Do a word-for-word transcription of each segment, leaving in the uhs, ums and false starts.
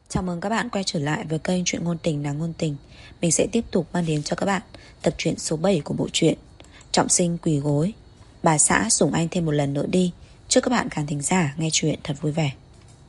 Chào mừng các bạn quay trở lại với kênh Chuyện Ngôn Tình Nàng Ngôn Tình. Mình sẽ tiếp tục mang đến cho các bạn tập truyện số bảy của bộ truyện Trọng Sinh Quỳ Gối. Bà xã sủng anh thêm một lần nữa đi. Chúc các bạn khán thính giả nghe chuyện thật vui vẻ.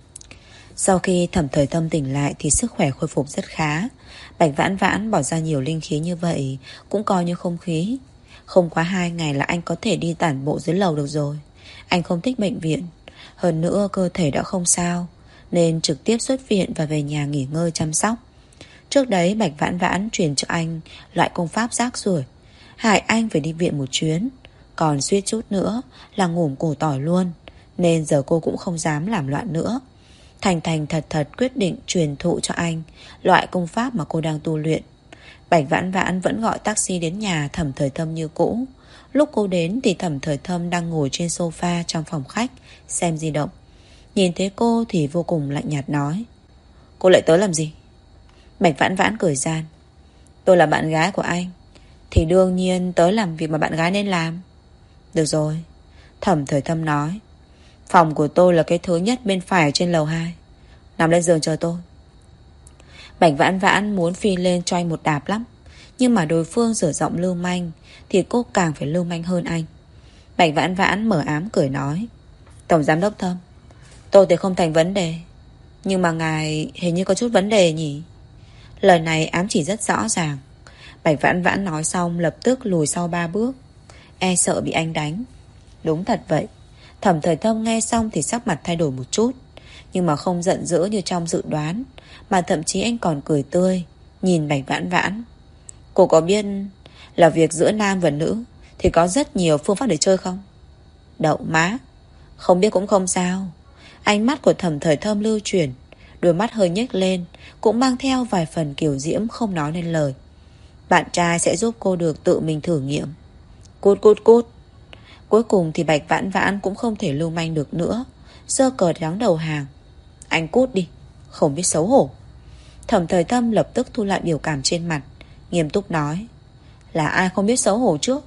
Sau khi Thẩm Thời Tâm tỉnh lại thì sức khỏe khôi phục rất khá. Bạch Vãn Vãn bỏ ra nhiều linh khí như vậy cũng coi như không khí. Không quá hai ngày là anh có thể đi tản bộ dưới lầu được rồi. Anh không thích bệnh viện. Hơn nữa cơ thể đã không sao, nên trực tiếp xuất viện và về nhà nghỉ ngơi chăm sóc. Trước đấy Bạch Vãn Vãn truyền cho anh loại công pháp rác rưởi, hại anh phải đi viện một chuyến. Còn suýt chút nữa là ngủm củ tỏi luôn. Nên giờ cô cũng không dám làm loạn nữa. Thành thành thật thật quyết định truyền thụ cho anh loại công pháp mà cô đang tu luyện. Bạch Vãn Vãn vẫn gọi taxi đến nhà Thẩm Thời Thâm như cũ. Lúc cô đến thì Thẩm Thời Thâm đang ngồi trên sofa trong phòng khách xem di động. Nhìn thấy cô thì vô cùng lạnh nhạt nói: "Cô lại tới làm gì?" Bạch Vãn Vãn cười gian: "Tôi là bạn gái của anh, thì đương nhiên tới làm việc mà bạn gái nên làm." "Được rồi." Thẩm Thời Thâm nói: "Phòng của tôi là cái thứ nhất bên phải trên lầu hai. Nằm lên giường chờ tôi." Bạch Vãn Vãn muốn phi lên cho anh một đạp lắm, nhưng mà đối phương dở giọng lưu manh thì cô càng phải lưu manh hơn anh. Bạch Vãn Vãn mở ám cười nói: "Tổng giám đốc Thâm, tôi thì không thành vấn đề, nhưng mà ngài hình như có chút vấn đề nhỉ?" Lời này ám chỉ rất rõ ràng. Bạch Vãn Vãn nói xong lập tức lùi sau ba bước, e sợ bị anh đánh. Đúng thật vậy. Thẩm Thời Thâm nghe xong thì sắc mặt thay đổi một chút, nhưng mà không giận dữ như trong dự đoán, mà thậm chí anh còn cười tươi, nhìn Bạch Vãn Vãn: "Cô có biết là việc giữa nam và nữ thì có rất nhiều phương pháp để chơi không?" "Đậu má, không biết cũng không sao." Ánh mắt của Thẩm Thời Thâm lưu chuyển, đôi mắt hơi nhếch lên, cũng mang theo vài phần kiều diễm không nói nên lời. "Bạn trai sẽ giúp cô được tự mình thử nghiệm." Cút cút cút. Cuối cùng thì Bạch Vãn Vãn cũng không thể lưu manh được nữa, giơ cờ trắng đầu hàng: "Anh cút đi, không biết xấu hổ." Thẩm Thời Thâm lập tức thu lại biểu cảm trên mặt, nghiêm túc nói: "Là ai không biết xấu hổ trước?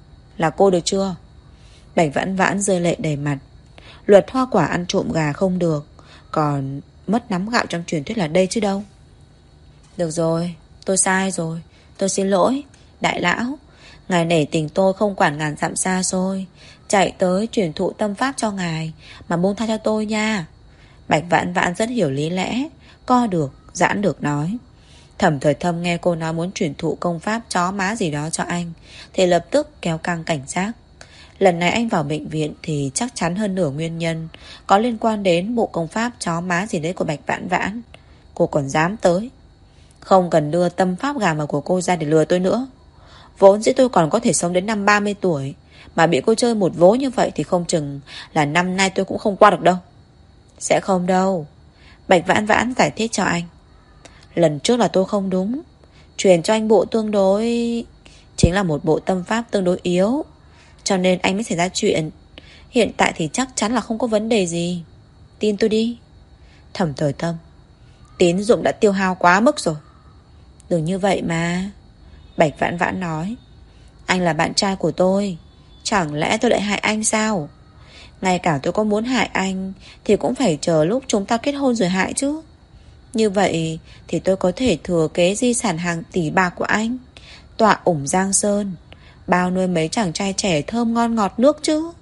Là cô được chưa?" Bạch Vãn Vãn rơi lệ đầy mặt. Luật hoa quả ăn trộm gà không được, còn mất nắm gạo trong truyền thuyết là đây chứ đâu. "Được rồi, tôi sai rồi, tôi xin lỗi đại lão. Ngài nể tình tôi không quản ngàn dặm xa xôi, chạy tới truyền thụ tâm pháp cho ngài, mà buông tha cho tôi nha." Bạch Vãn Vãn rất hiểu lý lẽ, co được, giãn được nói. Thẩm Thời Thâm nghe cô nói muốn truyền thụ công pháp chó má gì đó cho anh thì lập tức kéo căng cảnh giác. Lần này anh vào bệnh viện thì chắc chắn hơn nửa nguyên nhân có liên quan đến bộ công pháp chó má gì đấy của Bạch Vãn Vãn. Cô còn dám tới. Không cần đưa tâm pháp gà mờ của cô ra để lừa tôi nữa. Vốn dĩ tôi còn có thể sống đến năm ba mươi tuổi, mà bị cô chơi một vố như vậy thì không chừng là năm nay tôi cũng không qua được đâu." "Sẽ không đâu." Bạch Vãn Vãn giải thích cho anh: "Lần trước là tôi không đúng, truyền cho anh bộ tương đối, chính là một bộ tâm pháp tương đối yếu, cho nên anh mới xảy ra chuyện. Hiện tại thì chắc chắn là không có vấn đề gì. Tin tôi đi." Thẩm Thời Thâm: "Tín dụng đã tiêu hao quá mức rồi." "Đừng như vậy mà." Bạch Vãn Vãn nói: "Anh là bạn trai của tôi, chẳng lẽ tôi lại hại anh sao? Ngay cả tôi có muốn hại anh thì cũng phải chờ lúc chúng ta kết hôn rồi hại chứ. Như vậy thì tôi có thể thừa kế di sản hàng tỷ bạc của anh, tọa ủng Giang Sơn, bao nuôi mấy chàng trai trẻ thơm ngon ngọt nước chứ."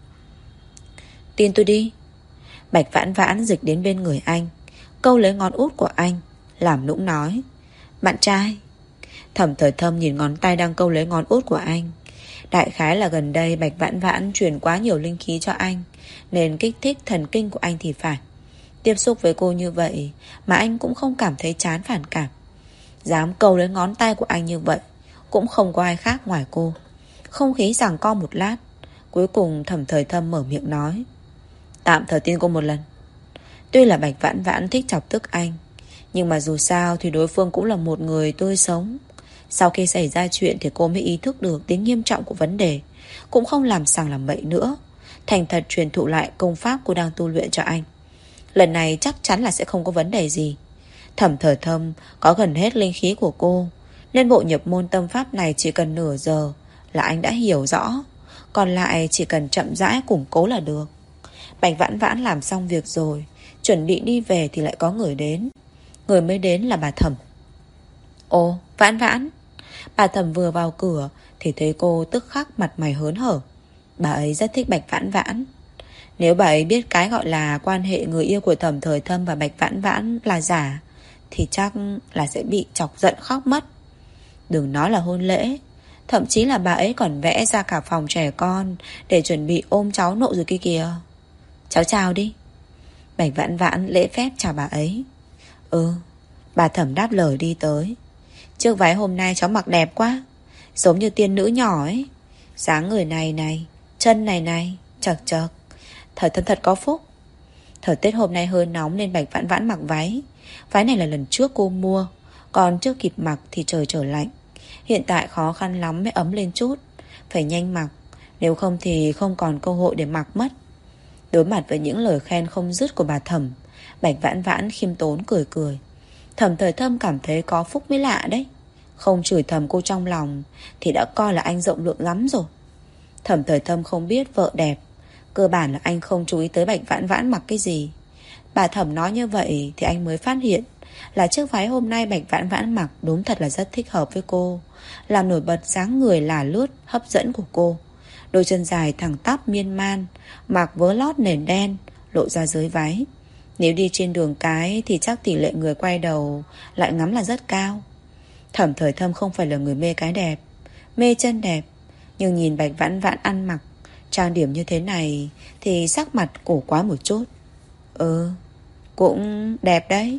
"Tin tôi đi." Bạch Vãn Vãn dịch đến bên người anh, câu lấy ngón út của anh, làm nũng nói: "Bạn trai." Thẩm Thời Thâm nhìn ngón tay đang câu lấy ngón út của anh. Đại khái là gần đây Bạch Vãn Vãn truyền quá nhiều linh khí cho anh, nên kích thích thần kinh của anh thì phải. Tiếp xúc với cô như vậy mà anh cũng không cảm thấy chán phản cảm. Dám câu lấy ngón tay của anh như vậy cũng không có ai khác ngoài cô. Không khí giằng co một lát, cuối cùng Thẩm Thời Thâm mở miệng nói: "Tạm thời tin cô một lần." Tuy là Bạch Vãn Vãn thích chọc tức anh, nhưng mà dù sao thì đối phương cũng là một người tươi sống. Sau khi xảy ra chuyện thì cô mới ý thức được tính nghiêm trọng của vấn đề, cũng không làm sằng làm bậy nữa, thành thật truyền thụ lại công pháp cô đang tu luyện cho anh. Lần này chắc chắn là sẽ không có vấn đề gì. Thẩm Thời Thâm có gần hết linh khí của cô, nên bộ nhập môn tâm pháp này chỉ cần nửa giờ là anh đã hiểu rõ, còn lại chỉ cần chậm rãi củng cố là được. Bạch Vãn Vãn làm xong việc rồi, chuẩn bị đi về thì lại có người đến. Người mới đến là bà Thẩm. Ồ, Vãn Vãn. Bà Thẩm vừa vào cửa thì thấy cô tức khắc mặt mày hớn hở. Bà ấy rất thích Bạch Vãn Vãn. Nếu bà ấy biết cái gọi là quan hệ người yêu của Thẩm Thời Thâm và Bạch Vãn Vãn là giả thì chắc là sẽ bị chọc giận khóc mất. Đừng nói là hôn lễ, thậm chí là bà ấy còn vẽ ra cả phòng trẻ con để chuẩn bị ôm cháu nội rồi kia kìa. Cháu chào đi. Bạch Vãn Vãn lễ phép chào bà ấy. Ừ. Bà Thẩm đáp lời đi tới. Chiếc váy hôm nay cháu mặc đẹp quá, giống như tiên nữ nhỏ ấy. Dáng người này này, chân này này, chật chật. Thời thân thật có phúc. Thời tiết hôm nay hơi nóng nên Bạch Vãn Vãn mặc váy. Váy này là lần trước cô mua, còn chưa kịp mặc thì trời trở lạnh. Hiện tại khó khăn lắm mới ấm lên chút. Phải nhanh mặc, nếu không thì không còn cơ hội để mặc mất. Đối mặt với những lời khen không dứt của bà Thẩm, Bạch Vãn Vãn khiêm tốn cười cười. Thẩm Thời Thâm cảm thấy có phúc mới lạ đấy. Không chửi thầm cô trong lòng thì đã coi là anh rộng lượng lắm rồi. Thẩm Thời Thâm không biết vợ đẹp, cơ bản là anh không chú ý tới Bạch Vãn Vãn mặc cái gì. Bà Thẩm nói như vậy thì anh mới phát hiện là chiếc váy hôm nay Bạch Vãn Vãn mặc đúng thật là rất thích hợp với cô, làm nổi bật dáng người là lướt hấp dẫn của cô. Đôi chân dài thẳng tắp miên man, mặc vớ lót nền đen lộ ra dưới váy. Nếu đi trên đường cái thì chắc tỷ lệ người quay đầu lại ngắm là rất cao. Thẩm Thời Thâm không phải là người mê cái đẹp, mê chân đẹp, nhưng nhìn Bạch Vãn Vãn ăn mặc trang điểm như thế này thì sắc mặt cổ quá một chút. Ừ, cũng đẹp đấy.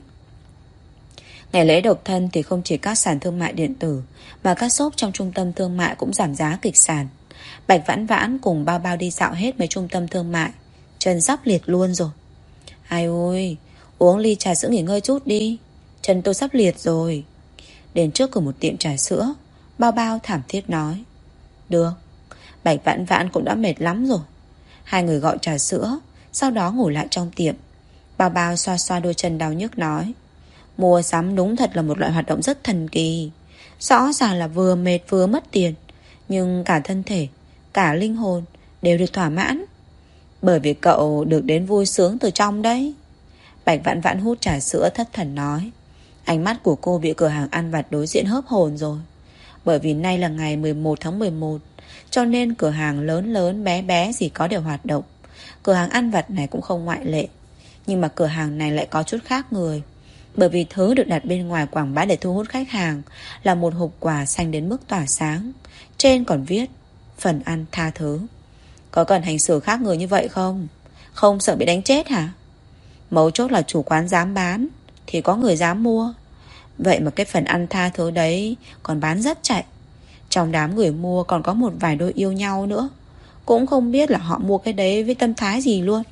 Ngày lễ độc thân thì không chỉ các sàn thương mại điện tử mà các shop trong trung tâm thương mại cũng giảm giá kịch sàn. Bạch Vãn Vãn cùng bao bao đi dạo hết mấy trung tâm thương mại, chân sắp liệt luôn rồi. Ai ôi, uống ly trà sữa nghỉ ngơi chút đi, chân tôi sắp liệt rồi. Đến trước cửa một tiệm trà sữa, bao bao thảm thiết nói. Được. Bạch Vãn Vãn cũng đã mệt lắm rồi. Hai người gọi trà sữa, sau đó ngồi lại trong tiệm. Bao bao xoa xoa đôi chân đau nhức nói. Mua sắm đúng thật là một loại hoạt động rất thần kỳ. Rõ ràng là vừa mệt vừa mất tiền, nhưng cả thân thể, cả linh hồn đều được thỏa mãn. Bởi vì cậu được đến vui sướng từ trong đấy. Bạch Vãn Vãn hút trà sữa thất thần nói. Ánh mắt của cô bị cửa hàng ăn vặt đối diện hớp hồn rồi. Bởi vì nay là ngày mười một tháng mười một, cho nên cửa hàng lớn lớn bé bé gì có đều hoạt động. Cửa hàng ăn vặt này cũng không ngoại lệ. Nhưng mà cửa hàng này lại có chút khác người. Bởi vì thứ được đặt bên ngoài quảng bá để thu hút khách hàng là một hộp quà xanh đến mức tỏa sáng. Trên còn viết phần ăn tha thứ. Có cần hành xử khác người như vậy không? Không sợ bị đánh chết hả? Mấu chốt là chủ quán dám bán thì có người dám mua. Vậy mà cái phần ăn tha thứ đấy còn bán rất chạy. Trong đám người mua còn có một vài đôi yêu nhau nữa. Cũng không biết là họ mua cái đấy với tâm thái gì luôn.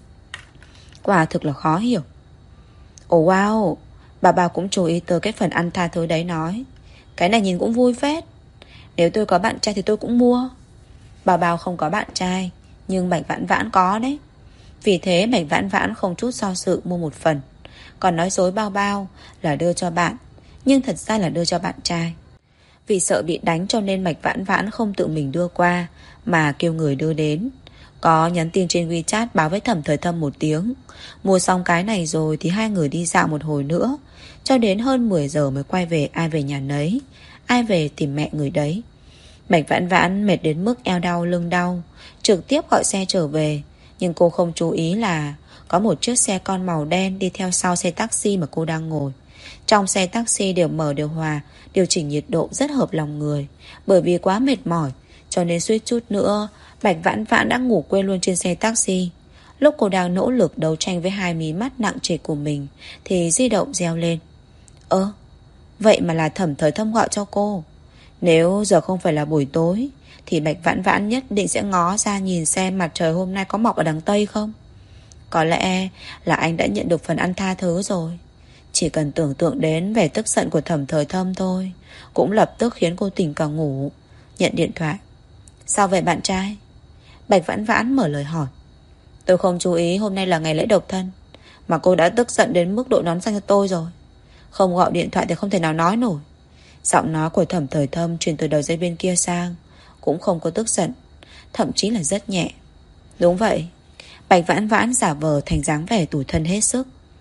Quả thực là khó hiểu. Ồ wow, bà bà cũng chú ý tới cái phần ăn tha thứ đấy nói. Cái này nhìn cũng vui phết. Nếu tôi có bạn trai thì tôi cũng mua. Bà bà không có bạn trai, nhưng Bạch Vãn Vãn có đấy. Vì thế Bạch Vãn Vãn không chút do dự mua một phần. Còn nói dối bao bao là đưa cho bạn, nhưng thật ra là đưa cho bạn trai. Vì sợ bị đánh cho nên Bạch Vãn Vãn không tự mình đưa qua, mà kêu người đưa đến. Có nhắn tin trên WeChat báo với Thẩm Thời Thâm một tiếng. Mua xong cái này rồi thì hai người đi dạo một hồi nữa, cho đến hơn mười giờ mới quay về, ai về nhà nấy, ai về tìm mẹ người đấy. Bạch Vãn Vãn mệt đến mức eo đau lưng đau, trực tiếp gọi xe trở về. Nhưng cô không chú ý là có một chiếc xe con màu đen đi theo sau xe taxi mà cô đang ngồi. Trong xe taxi đều mở điều hòa, điều chỉnh nhiệt độ rất hợp lòng người. Bởi vì quá mệt mỏi cho nên suýt chút nữa Bạch Vãn Vãn đã ngủ quên luôn trên xe taxi. Lúc cô đang nỗ lực đấu tranh với hai mí mắt nặng trịch của mình thì di động reo lên. Ơ, vậy mà là Thẩm Thời Thâm gọi cho cô. Nếu giờ không phải là buổi tối thì Bạch Vãn Vãn nhất định sẽ ngó ra nhìn xem mặt trời hôm nay có mọc ở đằng Tây không. Có lẽ là anh đã nhận được phần ăn tha thứ rồi. Chỉ cần tưởng tượng đến vẻ tức giận của Thẩm Thời Thâm thôi cũng lập tức khiến cô tỉnh cả ngủ. Nhận điện thoại. Sao vậy bạn trai? Bạch Vãn Vãn mở lời hỏi. Tôi không chú ý hôm nay là ngày lễ độc thân mà cô đã tức giận đến mức độ nón xanh cho tôi rồi. Không gọi điện thoại thì không thể nào nói nổi. Giọng nói của Thẩm Thời Thâm truyền từ đầu dây bên kia sang cũng không có tức giận, thậm chí là rất nhẹ. Đúng vậy. Bạch Vãn Vãn giả vờ thành dáng vẻ tủi thân hết sức.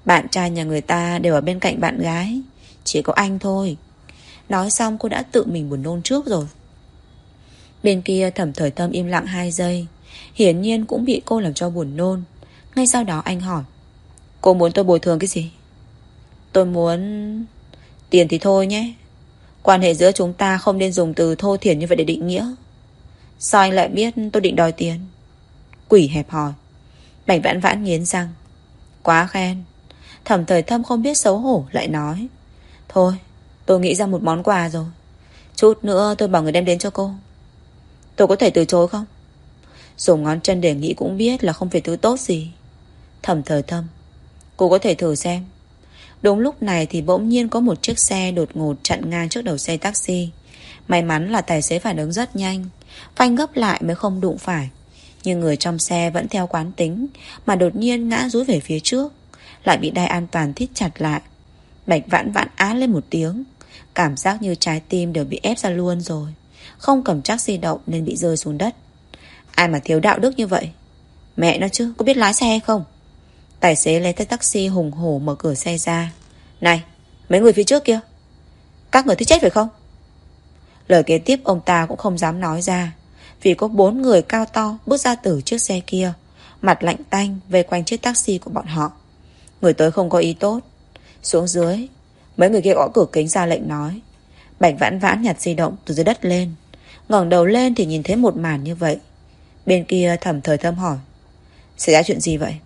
Bạn trai nhà người ta đều ở bên cạnh bạn gái, chỉ có anh thôi. Nói xong cô đã tự mình buồn nôn trước rồi. Bên kia Thẩm Thời Thâm im lặng hai giây, hiển nhiên cũng bị cô làm cho buồn nôn. Ngay sau đó anh hỏi: cô muốn tôi bồi thường cái gì? Tôi muốn... tiền thì thôi nhé. Quan hệ giữa chúng ta không nên dùng từ thô thiển như vậy để định nghĩa. Sao anh lại biết tôi định đòi tiền? Quỷ hẹp hòi. Bạch Vãn Vãn nghiến răng. Quá khen. Thẩm Thời Thâm không biết xấu hổ lại nói: thôi, tôi nghĩ ra một món quà rồi. Chút nữa tôi bảo người đem đến cho cô. Tôi có thể từ chối không? Dùng ngón chân để nghĩ cũng biết là không phải thứ tốt gì. Thẩm Thời Thâm: cô có thể thử xem. Đúng lúc này thì bỗng nhiên có một chiếc xe đột ngột chặn ngang trước đầu xe taxi. May mắn là tài xế phản ứng rất nhanh, phanh gấp lại mới không đụng phải. Nhưng người trong xe vẫn theo quán tính mà đột nhiên ngã dúi về phía trước, lại bị đai an toàn thít chặt lại. Bạch Vãn Vãn á lên một tiếng, cảm giác như trái tim đều bị ép ra luôn rồi. Không cầm chắc di động nên bị rơi xuống đất. Ai mà thiếu đạo đức như vậy? Mẹ nó chứ, có biết lái xe hay không? Tài xế lấy tay taxi hùng hổ mở cửa xe ra. Này, mấy người phía trước kia, các người thích chết phải không? Lời kế tiếp ông ta cũng không dám nói ra, vì có bốn người cao to bước ra từ chiếc xe kia, mặt lạnh tanh vây quanh chiếc taxi của bọn họ. Người tới không có ý tốt. Xuống dưới. Mấy người kia gõ cửa kính ra lệnh nói. Bạch Vãn Vãn nhặt di động từ dưới đất lên, ngẩng đầu lên thì nhìn thấy một màn như vậy. Bên kia Thẩm Thời Thâm hỏi: xảy ra chuyện gì vậy?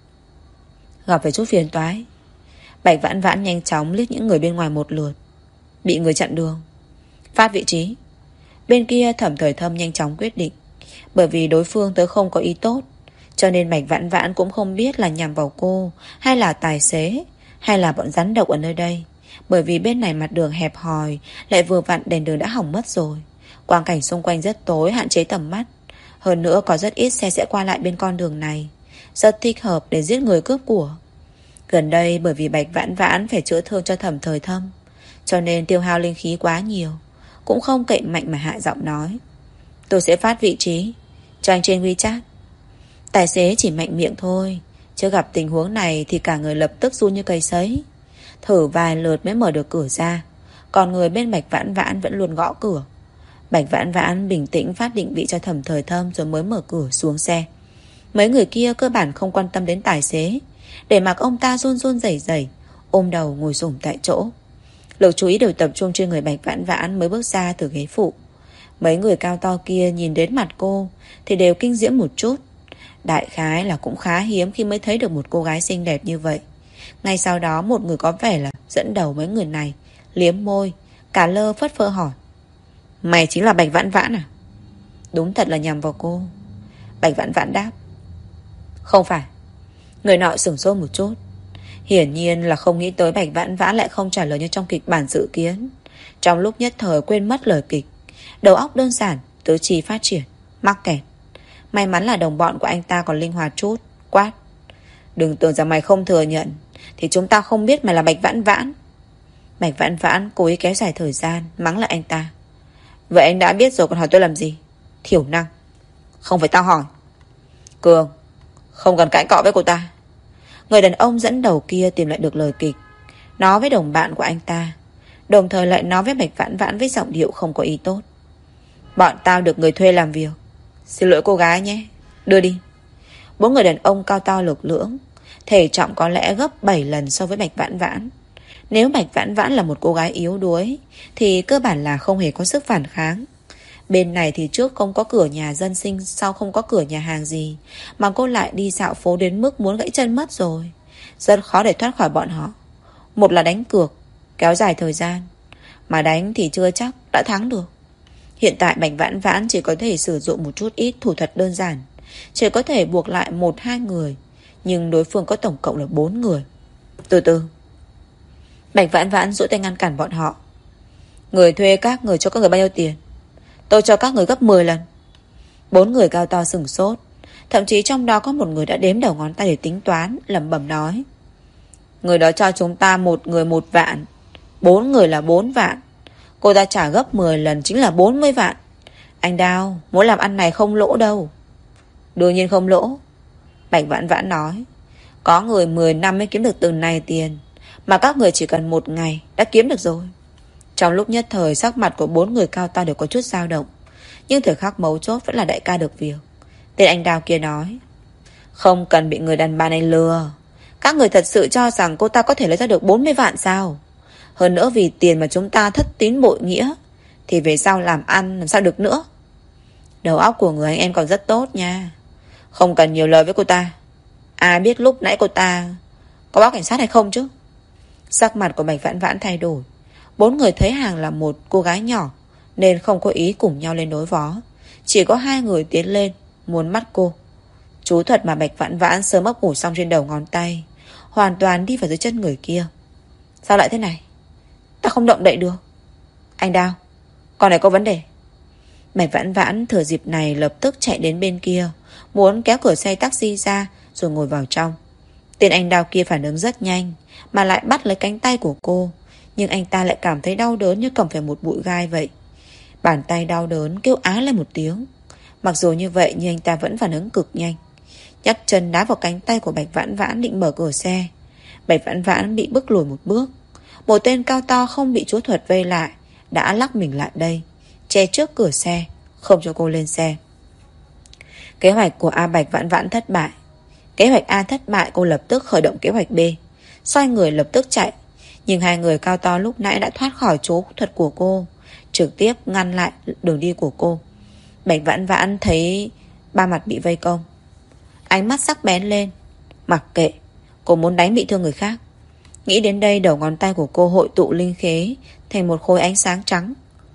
Gặp phải chút phiền toái. Bạch Vãn Vãn nhanh chóng liếc những người bên ngoài một lượt. Bị người chặn đường. Phát vị trí. Bên kia Thẩm Thời Thâm nhanh chóng quyết định. Bởi vì đối phương tới không có ý tốt, cho nên Bạch Vãn Vãn cũng không biết là nhằm vào cô, hay là tài xế, hay là bọn rắn độc ở nơi đây. Bởi vì bên này mặt đường hẹp hòi, lại vừa vặn đèn đường đã hỏng mất rồi. Quang cảnh xung quanh rất tối, hạn chế tầm mắt. Hơn nữa có rất ít xe sẽ qua lại bên con đường này, rất thích hợp để giết người cướp của. Gần đây bởi vì Bạch Vãn Vãn phải chữa thương cho Thẩm Thời Thâm, cho nên tiêu hao linh khí quá nhiều, cũng không cậy mạnh mà hạ giọng nói: tôi sẽ phát vị trí cho anh trên WeChat. Tài xế chỉ mạnh miệng thôi, chứ gặp tình huống này thì cả người lập tức run như cây sấy. Thử vài lượt mới mở được cửa ra, còn người bên Bạch Vãn Vãn vẫn luôn gõ cửa. Bạch Vãn Vãn bình tĩnh phát định vị cho Thẩm Thời Thâm rồi mới mở cửa xuống xe. Mấy người kia cơ bản không quan tâm đến tài xế, để mặc ông ta run run rẩy rẩy, ôm đầu ngồi xổm tại chỗ. Lực chú ý đều tập trung trên người Bạch Vãn Vãn mới bước ra từ ghế phụ. Mấy người cao to kia nhìn đến mặt cô thì đều kinh diễm một chút. Đại khái là cũng khá hiếm khi mới thấy được một cô gái xinh đẹp như vậy. Ngay sau đó một người có vẻ là dẫn đầu mấy người này liếm môi, cả lơ phất phơ hỏi: mày chính là Bạch Vãn Vãn à? Đúng thật là nhằm vào cô. Bạch Vãn Vãn đáp: không phải. Người nọ sửng sốt một chút, hiển nhiên là không nghĩ tới Bạch Vãn Vãn lại không trả lời như trong kịch bản dự kiến. Trong lúc nhất thời quên mất lời kịch, đầu óc đơn giản, tứ chi phát triển, mắc kẹt. May mắn là đồng bọn của anh ta còn linh hoạt chút, quát: đừng tưởng rằng mày không thừa nhận thì chúng ta không biết mày là Bạch Vãn Vãn. Bạch Vãn Vãn cố ý kéo dài thời gian, mắng lại anh ta: vậy anh đã biết rồi còn hỏi tôi làm gì? Thiểu năng. Không phải tao hỏi. Cường, không cần cãi cọ với cô ta. Người đàn ông dẫn đầu kia tìm lại được lời kịch, nói với đồng bạn của anh ta, đồng thời lại nói với Bạch Vãn Vãn với giọng điệu không có ý tốt: bọn tao được người thuê làm việc. Xin lỗi cô gái nhé, đưa đi. Bốn người đàn ông cao to lực lưỡng, thể trọng có lẽ gấp bảy lần so với Bạch Vãn Vãn. Nếu Bạch Vãn Vãn là một cô gái yếu đuối thì cơ bản là không hề có sức phản kháng. Bên này thì trước không có cửa nhà dân sinh, sau không có cửa nhà hàng gì, mà cô lại đi dạo phố đến mức muốn gãy chân mất rồi. Rất khó để thoát khỏi bọn họ. Một là đánh cược, kéo dài thời gian, mà đánh thì chưa chắc đã thắng được. Hiện tại Bạch Vãn Vãn chỉ có thể sử dụng một chút ít thủ thuật đơn giản, chỉ có thể buộc lại một hai người, nhưng đối phương có tổng cộng là bốn người. Từ từ. Bạch Vãn Vãn duỗi tay ngăn cản bọn họ. Người thuê các người cho các người bao nhiêu tiền? Tôi cho các người gấp mười lần. Bốn người cao to sửng sốt, thậm chí trong đó có một người đã đếm đầu ngón tay để tính toán, lẩm bẩm nói: người đó cho chúng ta một người một vạn, bốn người là bốn vạn. Cô ta trả gấp mười lần chính là bốn mươi vạn. Anh Đao, muốn làm ăn này không lỗ đâu. Đương nhiên không lỗ, Bạch Vãn Vãn nói. Có người mười năm mới kiếm được từng này tiền, mà các người chỉ cần một ngày đã kiếm được rồi. Trong lúc nhất thời, sắc mặt của bốn người cao to đều có chút dao động. Nhưng thời khắc mấu chốt vẫn là đại ca được việc. Tên anh Đào kia nói, không cần bị người đàn bà này lừa. Các người thật sự cho rằng cô ta có thể lấy ra được bốn mươi vạn sao? Hơn nữa vì tiền mà chúng ta thất tín bội nghĩa, thì về sau làm ăn làm sao được nữa. Đầu óc của người anh em còn rất tốt nha. Không cần nhiều lời với cô ta. Ai biết lúc nãy cô ta có báo cảnh sát hay không chứ? Sắc mặt của Bạch Vãn Vãn thay đổi. Bốn người thấy hàng là một cô gái nhỏ, nên không có ý cùng nhau lên đối phó. Chỉ có hai người tiến lên muốn bắt cô. Chú thuật mà Bạch Vãn Vãn sớm ấp ủ xong trên đầu ngón tay, hoàn toàn đi vào dưới chân người kia. Sao lại thế này? Ta không động đậy được. Anh Đao, con này có vấn đề. Bạch Vãn Vãn thừa dịp này lập tức chạy đến bên kia, muốn kéo cửa xe taxi ra rồi ngồi vào trong. Tên anh Đao kia phản ứng rất nhanh, mà lại bắt lấy cánh tay của cô. Nhưng anh ta lại cảm thấy đau đớn như cầm phải một bụi gai vậy. Bàn tay đau đớn kêu á lên một tiếng. Mặc dù như vậy nhưng anh ta vẫn phản ứng cực nhanh, nhấc chân đá vào cánh tay của Bạch Vãn Vãn định mở cửa xe. Bạch Vãn Vãn bị bước lùi một bước. Một tên cao to không bị chú thuật vây lại đã lắc mình lại đây, che trước cửa xe, không cho cô lên xe. Kế hoạch của A Bạch Vãn Vãn thất bại. Kế hoạch A thất bại, cô lập tức khởi động kế hoạch B, xoay người lập tức chạy. Nhưng hai người cao to lúc nãy đã thoát khỏi chú thuật của cô, trực tiếp ngăn lại đường đi của cô. Bạch Vãn Vãn thấy ba mặt bị vây công, ánh mắt sắc bén lên. Mặc kệ, cô muốn đánh bị thương người khác. Nghĩ đến đây, đầu ngón tay của cô hội tụ linh khế thành một khối ánh sáng trắng,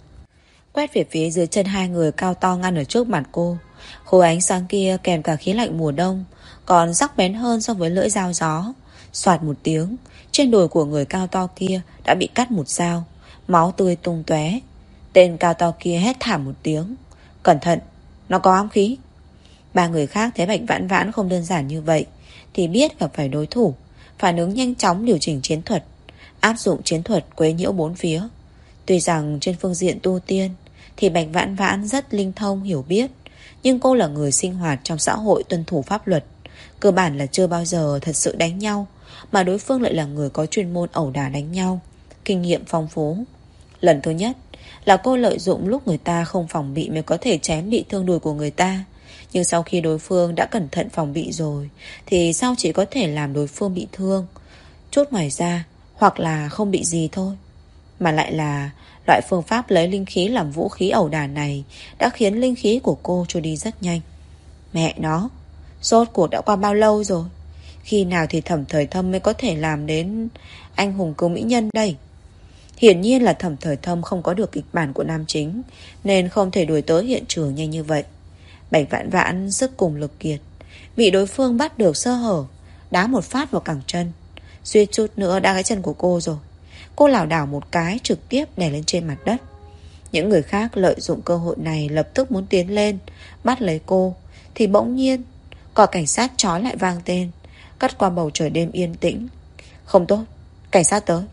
quét về phía dưới chân hai người cao to ngăn ở trước mặt cô. Khối ánh sáng kia kèm cả khí lạnh mùa đông, còn sắc bén hơn so với lưỡi dao gió. Soạt một tiếng, trên đùi của người cao to kia đã bị cắt một dao, máu tươi tung tóe. Tên cao to kia hét thảm một tiếng. Cẩn thận, nó có ám khí. Ba người khác thấy Bạch Vãn Vãn không đơn giản như vậy thì biết gặp phải đối thủ, phản ứng nhanh chóng điều chỉnh chiến thuật, áp dụng chiến thuật quấy nhiễu bốn phía. Tuy rằng trên phương diện tu tiên thì Bạch Vãn Vãn rất linh thông hiểu biết, nhưng cô là người sinh hoạt trong xã hội tuân thủ pháp luật, cơ bản là chưa bao giờ thật sự đánh nhau, mà đối phương lại là người có chuyên môn ẩu đả đánh nhau, kinh nghiệm phong phú. Lần thứ nhất là cô lợi dụng lúc người ta không phòng bị mới có thể chém bị thương đùi của người ta. Nhưng sau khi đối phương đã cẩn thận phòng bị rồi thì sao chỉ có thể làm đối phương bị thương chút ngoài ra, hoặc là không bị gì thôi. Mà lại là loại phương pháp lấy linh khí làm vũ khí ẩu đả này đã khiến linh khí của cô trôi đi rất nhanh. Mẹ nó, rốt cuộc đã qua bao lâu rồi? Khi nào thì Thẩm Thời Thâm mới có thể làm đến anh hùng cứu mỹ nhân đây? Hiển nhiên là Thẩm Thời Thâm không có được kịch bản của nam chính, nên không thể đuổi tới hiện trường nhanh như vậy. Bạch Vãn Vãn sức cùng lực kiệt, bị đối phương bắt được sơ hở, đá một phát vào cẳng chân, suýt chút nữa đá cái chân của cô rồi. Cô lảo đảo một cái trực tiếp đè lên trên mặt đất. Những người khác lợi dụng cơ hội này lập tức muốn tiến lên bắt lấy cô, thì bỗng nhiên còi cảnh sát trói lại vang tên, cắt qua bầu trời đêm yên tĩnh. Không tốt, cảnh sát tới.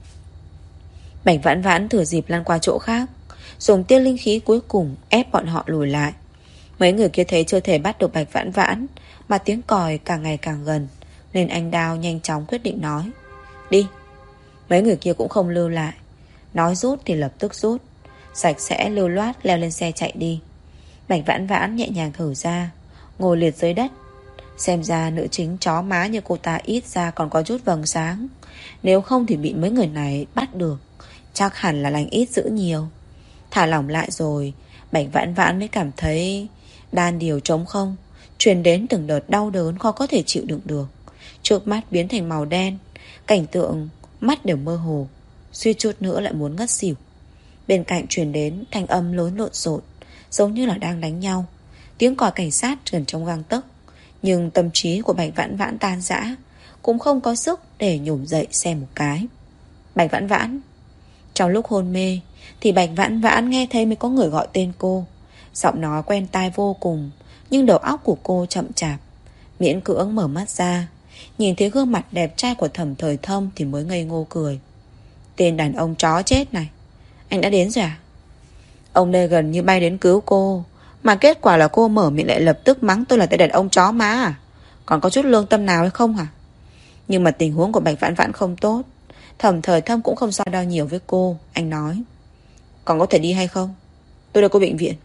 Bạch Vãn Vãn thừa dịp lăn qua chỗ khác, dùng tiên linh khí cuối cùng ép bọn họ lùi lại. Mấy người kia thấy chưa thể bắt được Bạch Vãn Vãn, mà tiếng còi càng ngày càng gần, nên anh Đao nhanh chóng quyết định nói, đi. Mấy người kia cũng không lưu lại, nói rút thì lập tức rút, sạch sẽ lưu loát leo lên xe chạy đi. Bạch Vãn Vãn nhẹ nhàng thở ra, ngồi liệt dưới đất. Xem ra nữ chính chó má như cô ta ít ra còn có chút vầng sáng, nếu không thì bị mấy người này bắt được, chắc hẳn là lành ít dữ nhiều. Thả lỏng lại rồi, Bạch Vãn Vãn mới cảm thấy đan điền trống không, truyền đến từng đợt đau đớn khó có thể chịu đựng được. Trước mắt biến thành màu đen, cảnh tượng mắt đều mơ hồ, suýt chút nữa lại muốn ngất xỉu. Bên cạnh truyền đến thanh âm lớn lộn xộn, giống như là đang đánh nhau. Tiếng còi cảnh sát gần trong gang tấc, nhưng tâm trí của Bạch Vãn Vãn tan rã, cũng không có sức để nhổm dậy xem một cái. Bạch Vãn Vãn. Trong lúc hôn mê thì Bạch Vãn Vãn nghe thấy mới có người gọi tên cô. Giọng nói quen tai vô cùng, nhưng đầu óc của cô chậm chạp, miễn cưỡng mở mắt ra, nhìn thấy gương mặt đẹp trai của Thẩm Thời Thâm thì mới ngây ngô cười. Tên đàn ông chó chết này, anh đã đến rồi à? Ông đây gần như bay đến cứu cô, mà kết quả là cô mở miệng lại lập tức mắng tôi là tên đàn ông chó má à? Còn có chút lương tâm nào hay không hả? Nhưng mà tình huống của Bạch Vãn Vãn không tốt. Thẩm Thời Thâm cũng không so đo nhiều với cô. Anh nói: còn có thể đi hay không? Tôi đã có bệnh viện.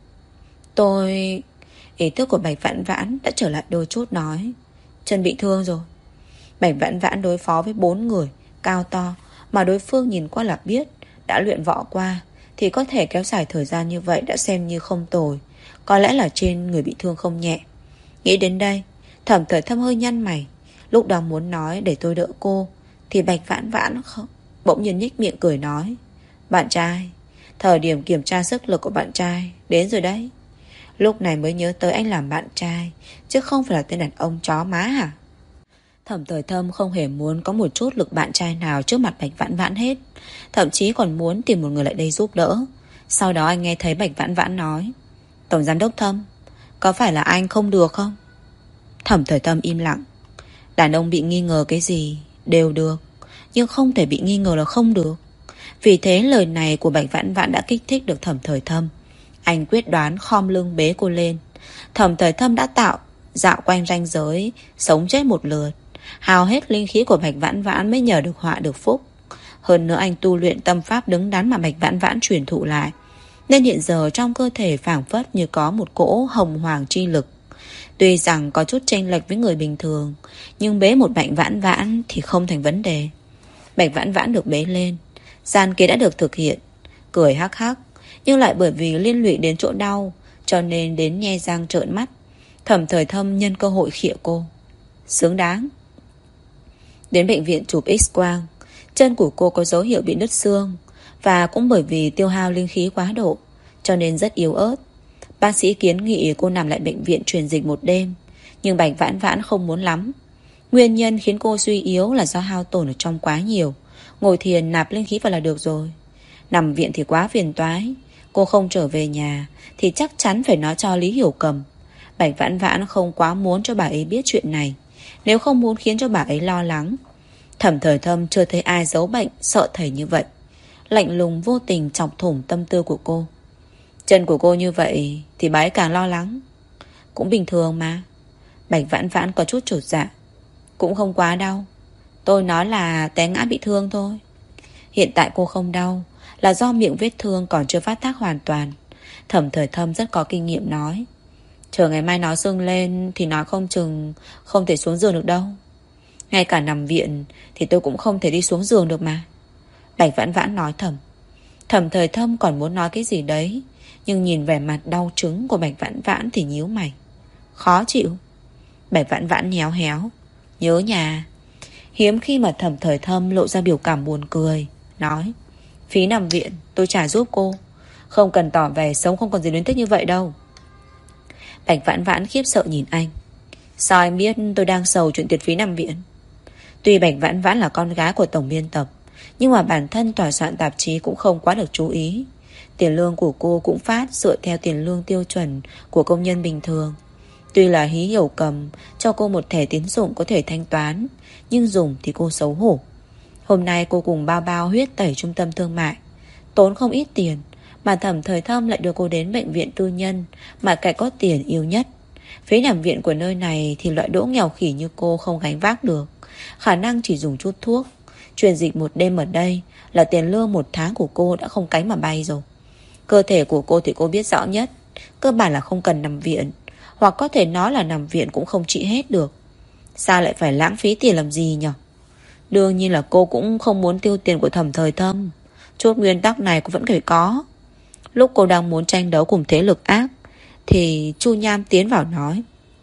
Tôi... Ý thức của Bạch Vãn Vãn đã trở lại đôi chút, nói: chân bị thương rồi. Bạch Vãn Vãn đối phó với bốn người cao to mà đối phương nhìn qua là biết đã luyện võ qua, thì có thể kéo dài thời gian như vậy đã xem như không tồi. Có lẽ là trên người bị thương không nhẹ. Nghĩ đến đây, Thẩm Thời Thâm hơi nhăn mày. Lúc đó muốn nói để tôi đỡ cô, thì Bạch Vãn Vãn không bỗng nhiên nhếch miệng cười nói: bạn trai, thời điểm kiểm tra sức lực của bạn trai đến rồi đấy. Lúc này mới nhớ tới anh làm bạn trai, chứ không phải là tên đàn ông chó má hả? Thẩm Thời Thâm không hề muốn có một chút lực bạn trai nào trước mặt Bạch Vãn Vãn hết. Thậm chí còn muốn tìm một người lại đây giúp đỡ. Sau đó anh nghe thấy Bạch Vãn Vãn nói: Tổng giám đốc Thâm, có phải là anh không được không? Thẩm Thời Thâm im lặng. Đàn ông bị nghi ngờ cái gì đều được, nhưng không thể bị nghi ngờ là không được. Vì thế lời này của Bạch Vãn Vãn đã kích thích được Thẩm Thời Thâm. Anh quyết đoán khom lưng bế cô lên. Thẩm Thời Thâm đã tạo dạo quanh ranh giới sống chết một lượt, hao hết linh khí của Bạch Vãn Vãn mới nhờ được họa được phúc. Hơn nữa anh tu luyện tâm pháp đứng đắn mà Bạch Vãn Vãn truyền thụ lại, nên hiện giờ trong cơ thể phảng phất như có một cỗ hồng hoàng chi lực. Tuy rằng có chút chênh lệch với người bình thường, nhưng bế một Bạch Vãn Vãn thì không thành vấn đề. Bạch Vãn Vãn được bế lên, gian kế đã được thực hiện. Cười hắc hắc, nhưng lại bởi vì liên lụy đến chỗ đau, cho nên đến nhe răng trợn mắt. Thẩm Thời Thâm nhân cơ hội khịa cô: xứng đáng. Đến bệnh viện chụp X-quang, chân của cô có dấu hiệu bị nứt xương, và cũng bởi vì tiêu hao linh khí quá độ, cho nên rất yếu ớt. Bác sĩ kiến nghị cô nằm lại bệnh viện truyền dịch một đêm, nhưng Bạch Vãn Vãn không muốn lắm. Nguyên nhân khiến cô suy yếu là do hao tổn ở trong quá nhiều. Ngồi thiền nạp linh khí vào là được rồi. Nằm viện thì quá phiền toái. Cô không trở về nhà thì chắc chắn phải nói cho Lý Hiểu Cầm. Bạch Vãn Vãn không quá muốn cho bà ấy biết chuyện này, nếu không muốn khiến cho bà ấy lo lắng. Thẩm Thời Thâm chưa thấy ai giấu bệnh sợ thầy như vậy. Lạnh lùng vô tình chọc thủng tâm tư của cô. Chân của cô như vậy thì bà ấy càng lo lắng. Cũng bình thường mà. Bạch Vãn Vãn có chút chột dạ. Cũng không quá đau. Tôi nói là té ngã bị thương thôi. Hiện tại cô không đau là do miệng vết thương còn chưa phát tác hoàn toàn. Thẩm Thời Thâm rất có kinh nghiệm nói: chờ ngày mai nó sưng lên thì nói không chừng không thể xuống giường được đâu. Ngay cả nằm viện thì tôi cũng không thể đi xuống giường được mà. Bạch Vãn Vãn nói thầm. Thẩm Thời Thâm còn muốn nói cái gì đấy, nhưng nhìn vẻ mặt đau trứng của Bạch Vãn Vãn thì nhíu mày. Khó chịu. Bạch Vãn Vãn nhéo héo: nhớ nhà. Hiếm khi mà Thẩm Thời Thâm lộ ra biểu cảm buồn cười, nói: phí nằm viện tôi trả giúp cô, không cần tỏ vẻ sống không còn gì luyến tiếc như vậy đâu. Bạch Vãn Vãn khiếp sợ nhìn anh: sao anh biết tôi đang sầu chuyện tiền phí nằm viện? Tuy Bạch Vãn Vãn là con gái của tổng biên tập, nhưng mà bản thân tòa soạn tạp chí cũng không quá được chú ý. Tiền lương của cô cũng phát dựa theo tiền lương tiêu chuẩn của công nhân bình thường. Tuy là Hí Hiểu Cầm cho cô một thẻ tín dụng có thể thanh toán, nhưng dùng thì cô xấu hổ. Hôm nay cô cùng bao bao huyết tẩy trung tâm thương mại, tốn không ít tiền, mà Thẩm Thời Thâm lại đưa cô đến bệnh viện tư nhân mà kẻ có tiền yêu nhất. Phí nằm viện của nơi này thì loại đỗ nghèo khỉ như cô không gánh vác được, khả năng chỉ dùng chút thuốc. Truyền dịch một đêm ở đây là tiền lương một tháng của cô đã không cánh mà bay rồi. Cơ thể của cô thì cô biết rõ nhất, cơ bản là không cần nằm viện, hoặc có thể nói là nằm viện cũng không trị hết được. Sao lại phải lãng phí tiền làm gì nhỉ? Đương nhiên là cô cũng không muốn tiêu tiền của Thẩm Thời Thâm. Chút nguyên tắc này cô vẫn phải có. Lúc cô đang muốn tranh đấu cùng thế lực ác, thì Chu Nham tiến vào nói: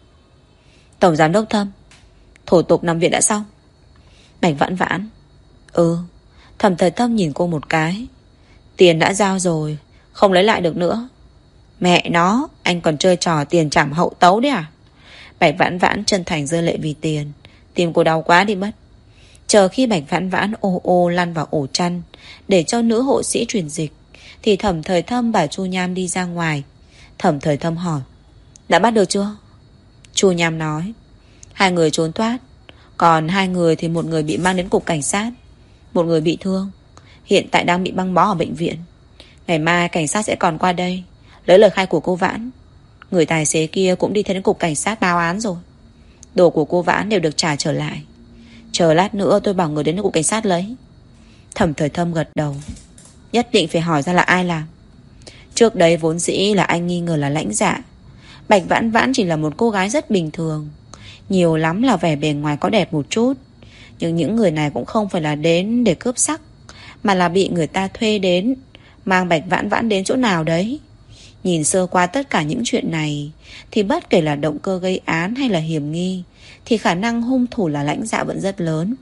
Tổng giám đốc Thâm, thủ tục nằm viện đã xong. Bạch Vãn Vãn: Ừ. Thẩm Thời Thâm nhìn cô một cái: tiền đã giao rồi, không lấy lại được nữa. Mẹ nó, anh còn chơi trò tiền trảm hậu tấu đấy à? Bạch Vãn Vãn chân thành rơi lệ vì tiền. Tim cô đau quá đi mất. Chờ khi Bạch Vãn Vãn ô ô lăn vào ổ chăn để cho nữ hộ sĩ truyền dịch, thì Thẩm Thời Thâm bảo Chu Nham đi ra ngoài. Thẩm Thời Thâm hỏi: đã bắt được chưa? Chu Nham nói: hai người trốn thoát, còn hai người thì một người bị mang đến cục cảnh sát, một người bị thương, hiện tại đang bị băng bó ở bệnh viện. Ngày mai cảnh sát sẽ còn qua đây lấy lời khai của cô Vãn. Người tài xế kia cũng đi theo đến cục cảnh sát báo án rồi. Đồ của cô Vãn đều được trả trở lại. Chờ lát nữa tôi bảo người đến cục cảnh sát lấy. Thẩm Thời Thâm gật đầu. Nhất định phải hỏi ra là ai làm. Trước đấy vốn dĩ là anh nghi ngờ là Lãnh Dạ. Bạch Vãn Vãn chỉ là một cô gái rất bình thường, nhiều lắm là vẻ bề ngoài có đẹp một chút. Nhưng những người này cũng không phải là đến để cướp sắc, mà là bị người ta thuê đến, mang Bạch Vãn Vãn đến chỗ nào đấy. Nhìn sơ qua tất cả những chuyện này, thì bất kể là động cơ gây án hay là hiểm nghi, thì khả năng hung thủ là Lãnh Dạ vẫn rất lớn.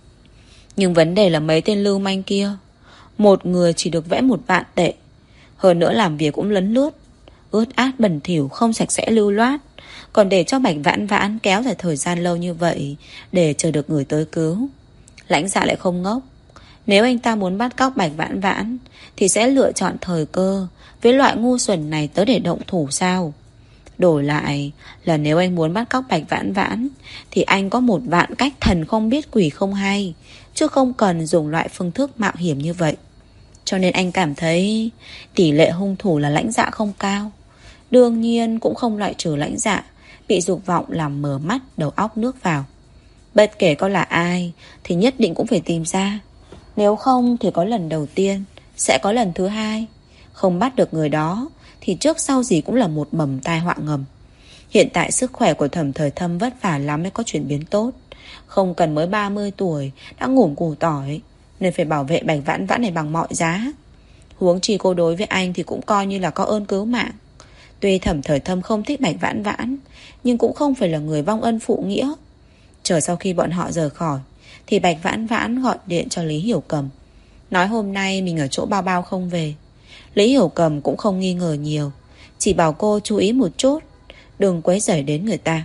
Nhưng vấn đề là mấy tên lưu manh kia, một người chỉ được vẽ một vạn tệ. Hơn nữa làm việc cũng lấn lướt, ướt át bẩn thỉu, không sạch sẽ lưu loát. Còn để cho Bạch Vãn Vãn kéo dài thời gian lâu như vậy để chờ được người tới cứu. Lãnh Dạ lại không ngốc. Nếu anh ta muốn bắt cóc Bạch Vãn Vãn thì sẽ lựa chọn thời cơ với loại ngu xuẩn này tới để động thủ sao? Đổi lại là nếu anh muốn bắt cóc Bạch Vãn Vãn thì anh có một vạn cách thần không biết quỷ không hay, chứ không cần dùng loại phương thức mạo hiểm như vậy. Cho nên anh cảm thấy tỷ lệ hung thủ là Lãnh Dạ không cao. Đương nhiên cũng không loại trừ Lãnh Dạ bị dục vọng làm mờ mắt đầu óc nước vào. Bất kể có là ai thì nhất định cũng phải tìm ra. Nếu không thì có lần đầu tiên, sẽ có lần thứ hai. Không bắt được người đó thì trước sau gì cũng là một mầm tai họa ngầm. Hiện tại sức khỏe của Thẩm Thời Thâm vất vả lắm mới có chuyển biến tốt. Không cần mới ba mươi tuổi đã ngủm củ tỏi, nên phải bảo vệ Bạch Vãn Vãn này bằng mọi giá. Huống chi cô đối với anh thì cũng coi như là có ơn cứu mạng. Tuy Thẩm Thời Thâm không thích Bạch Vãn Vãn, nhưng cũng không phải là người vong ân phụ nghĩa. Chờ sau khi bọn họ rời khỏi thì Bạch Vãn Vãn gọi điện cho Lý Hiểu Cầm, nói hôm nay mình ở chỗ Bao Bao không về. Lý Hiểu Cầm cũng không nghi ngờ nhiều, chỉ bảo cô chú ý một chút, đừng quấy rầy đến người ta.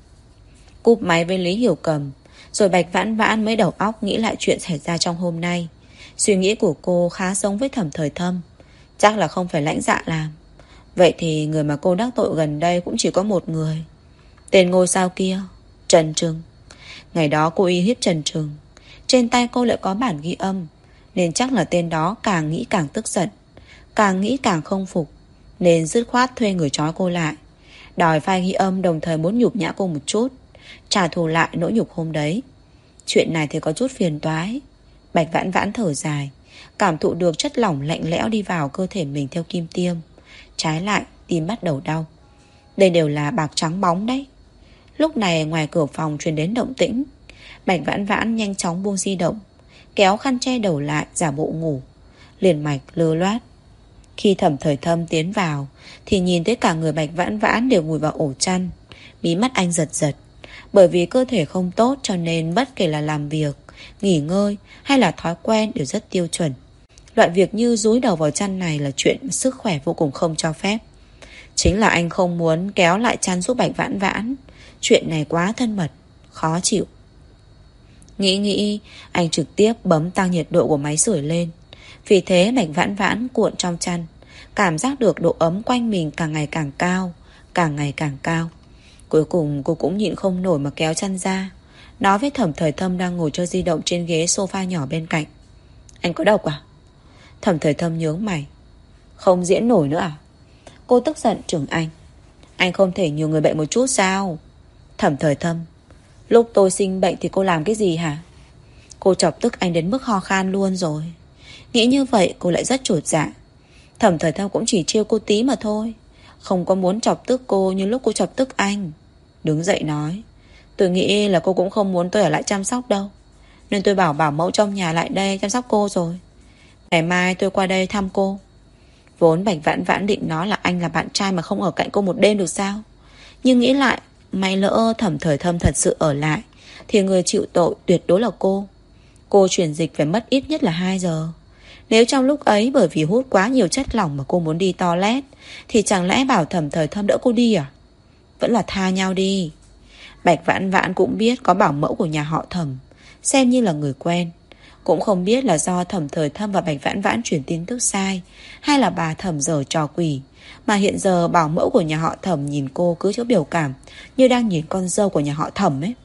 Cúp máy với Lý Hiểu Cầm, rồi Bạch Vãn Vãn mới đầu óc nghĩ lại chuyện xảy ra trong hôm nay. Suy nghĩ của cô khá giống với Thẩm Thời Thâm. Chắc là không phải Lãnh Dạ làm. Vậy thì người mà cô đắc tội gần đây cũng chỉ có một người. Tên ngôi sao kia, Trần Trừng. Ngày đó cô uy hiếp Trần Trừng, trên tay cô lại có bản ghi âm, nên chắc là tên đó càng nghĩ càng tức giận, càng nghĩ càng không phục, nên dứt khoát thuê người trói cô lại, đòi file ghi âm, đồng thời muốn nhục nhã cô một chút, trả thù lại nỗi nhục hôm đấy. Chuyện này thì có chút phiền toái. Bạch Vãn Vãn thở dài, cảm thụ được chất lỏng lạnh lẽo đi vào cơ thể mình theo kim tiêm. Trái lại tim bắt đầu đau. Đây đều là bạc trắng bóng đấy. Lúc này ngoài cửa phòng truyền đến động tĩnh. Bạch Vãn Vãn nhanh chóng buông di động, kéo khăn che đầu lại giả bộ ngủ, liền mạch lơ loát. Khi Thẩm Thời Thâm tiến vào thì nhìn thấy cả người Bạch Vãn Vãn đều ngồi vào ổ chăn. Mí mắt anh giật giật. Bởi vì cơ thể không tốt cho nên bất kể là làm việc, nghỉ ngơi hay là thói quen đều rất tiêu chuẩn. Loại việc như dúi đầu vào chăn này là chuyện sức khỏe vô cùng không cho phép. Chính là anh không muốn kéo lại chăn giúp Bạch Vãn Vãn. Chuyện này quá thân mật, khó chịu. Nghĩ nghĩ, anh trực tiếp bấm tăng nhiệt độ của máy sưởi lên. Vì thế Bạch Vãn Vãn cuộn trong chăn, cảm giác được độ ấm quanh mình càng ngày càng cao, càng ngày càng cao. Cuối cùng cô cũng nhịn không nổi mà kéo chăn ra, nói với Thẩm Thời Thâm đang ngồi chơi di động trên ghế sofa nhỏ bên cạnh: Anh có độc à? Thẩm Thời Thâm nhướng mày: Không diễn nổi nữa à? Cô tức giận chừng anh: Anh không thể nhiều người bệnh một chút sao? Thẩm Thời Thâm: Lúc tôi sinh bệnh thì cô làm cái gì hả? Cô chọc tức anh đến mức ho khan luôn rồi. Nghĩ như vậy cô lại rất chột dạ. Thẩm Thời Thâm cũng chỉ trêu cô tí mà thôi, không có muốn chọc tức cô như lúc cô chọc tức anh. Đứng dậy nói: Tôi nghĩ là cô cũng không muốn tôi ở lại chăm sóc đâu, nên tôi bảo bảo mẫu trong nhà lại đây chăm sóc cô rồi. Ngày mai tôi qua đây thăm cô. Vốn Bạch Vãn Vãn định nói là anh là bạn trai mà không ở cạnh cô một đêm được sao. Nhưng nghĩ lại, may lỡ Thẩm Thời Thâm thật sự ở lại thì người chịu tội tuyệt đối là cô. Cô chuyển dịch phải mất ít nhất là hai giờ. Nếu trong lúc ấy bởi vì hút quá nhiều chất lỏng mà cô muốn đi toilet thì chẳng lẽ bảo Thẩm Thời Thâm đỡ cô đi à? Vẫn là tha nhau đi. Bạch Vãn Vãn cũng biết có bảo mẫu của nhà họ Thẩm, xem như là người quen. Cũng không biết là do Thẩm Thời Thâm và Bạch Vãn Vãn truyền tin tức sai, hay là bà Thẩm giở trò quỷ, mà hiện giờ bảo mẫu của nhà họ Thẩm nhìn cô cứ chỗ biểu cảm như đang nhìn con dâu của nhà họ Thẩm ấy.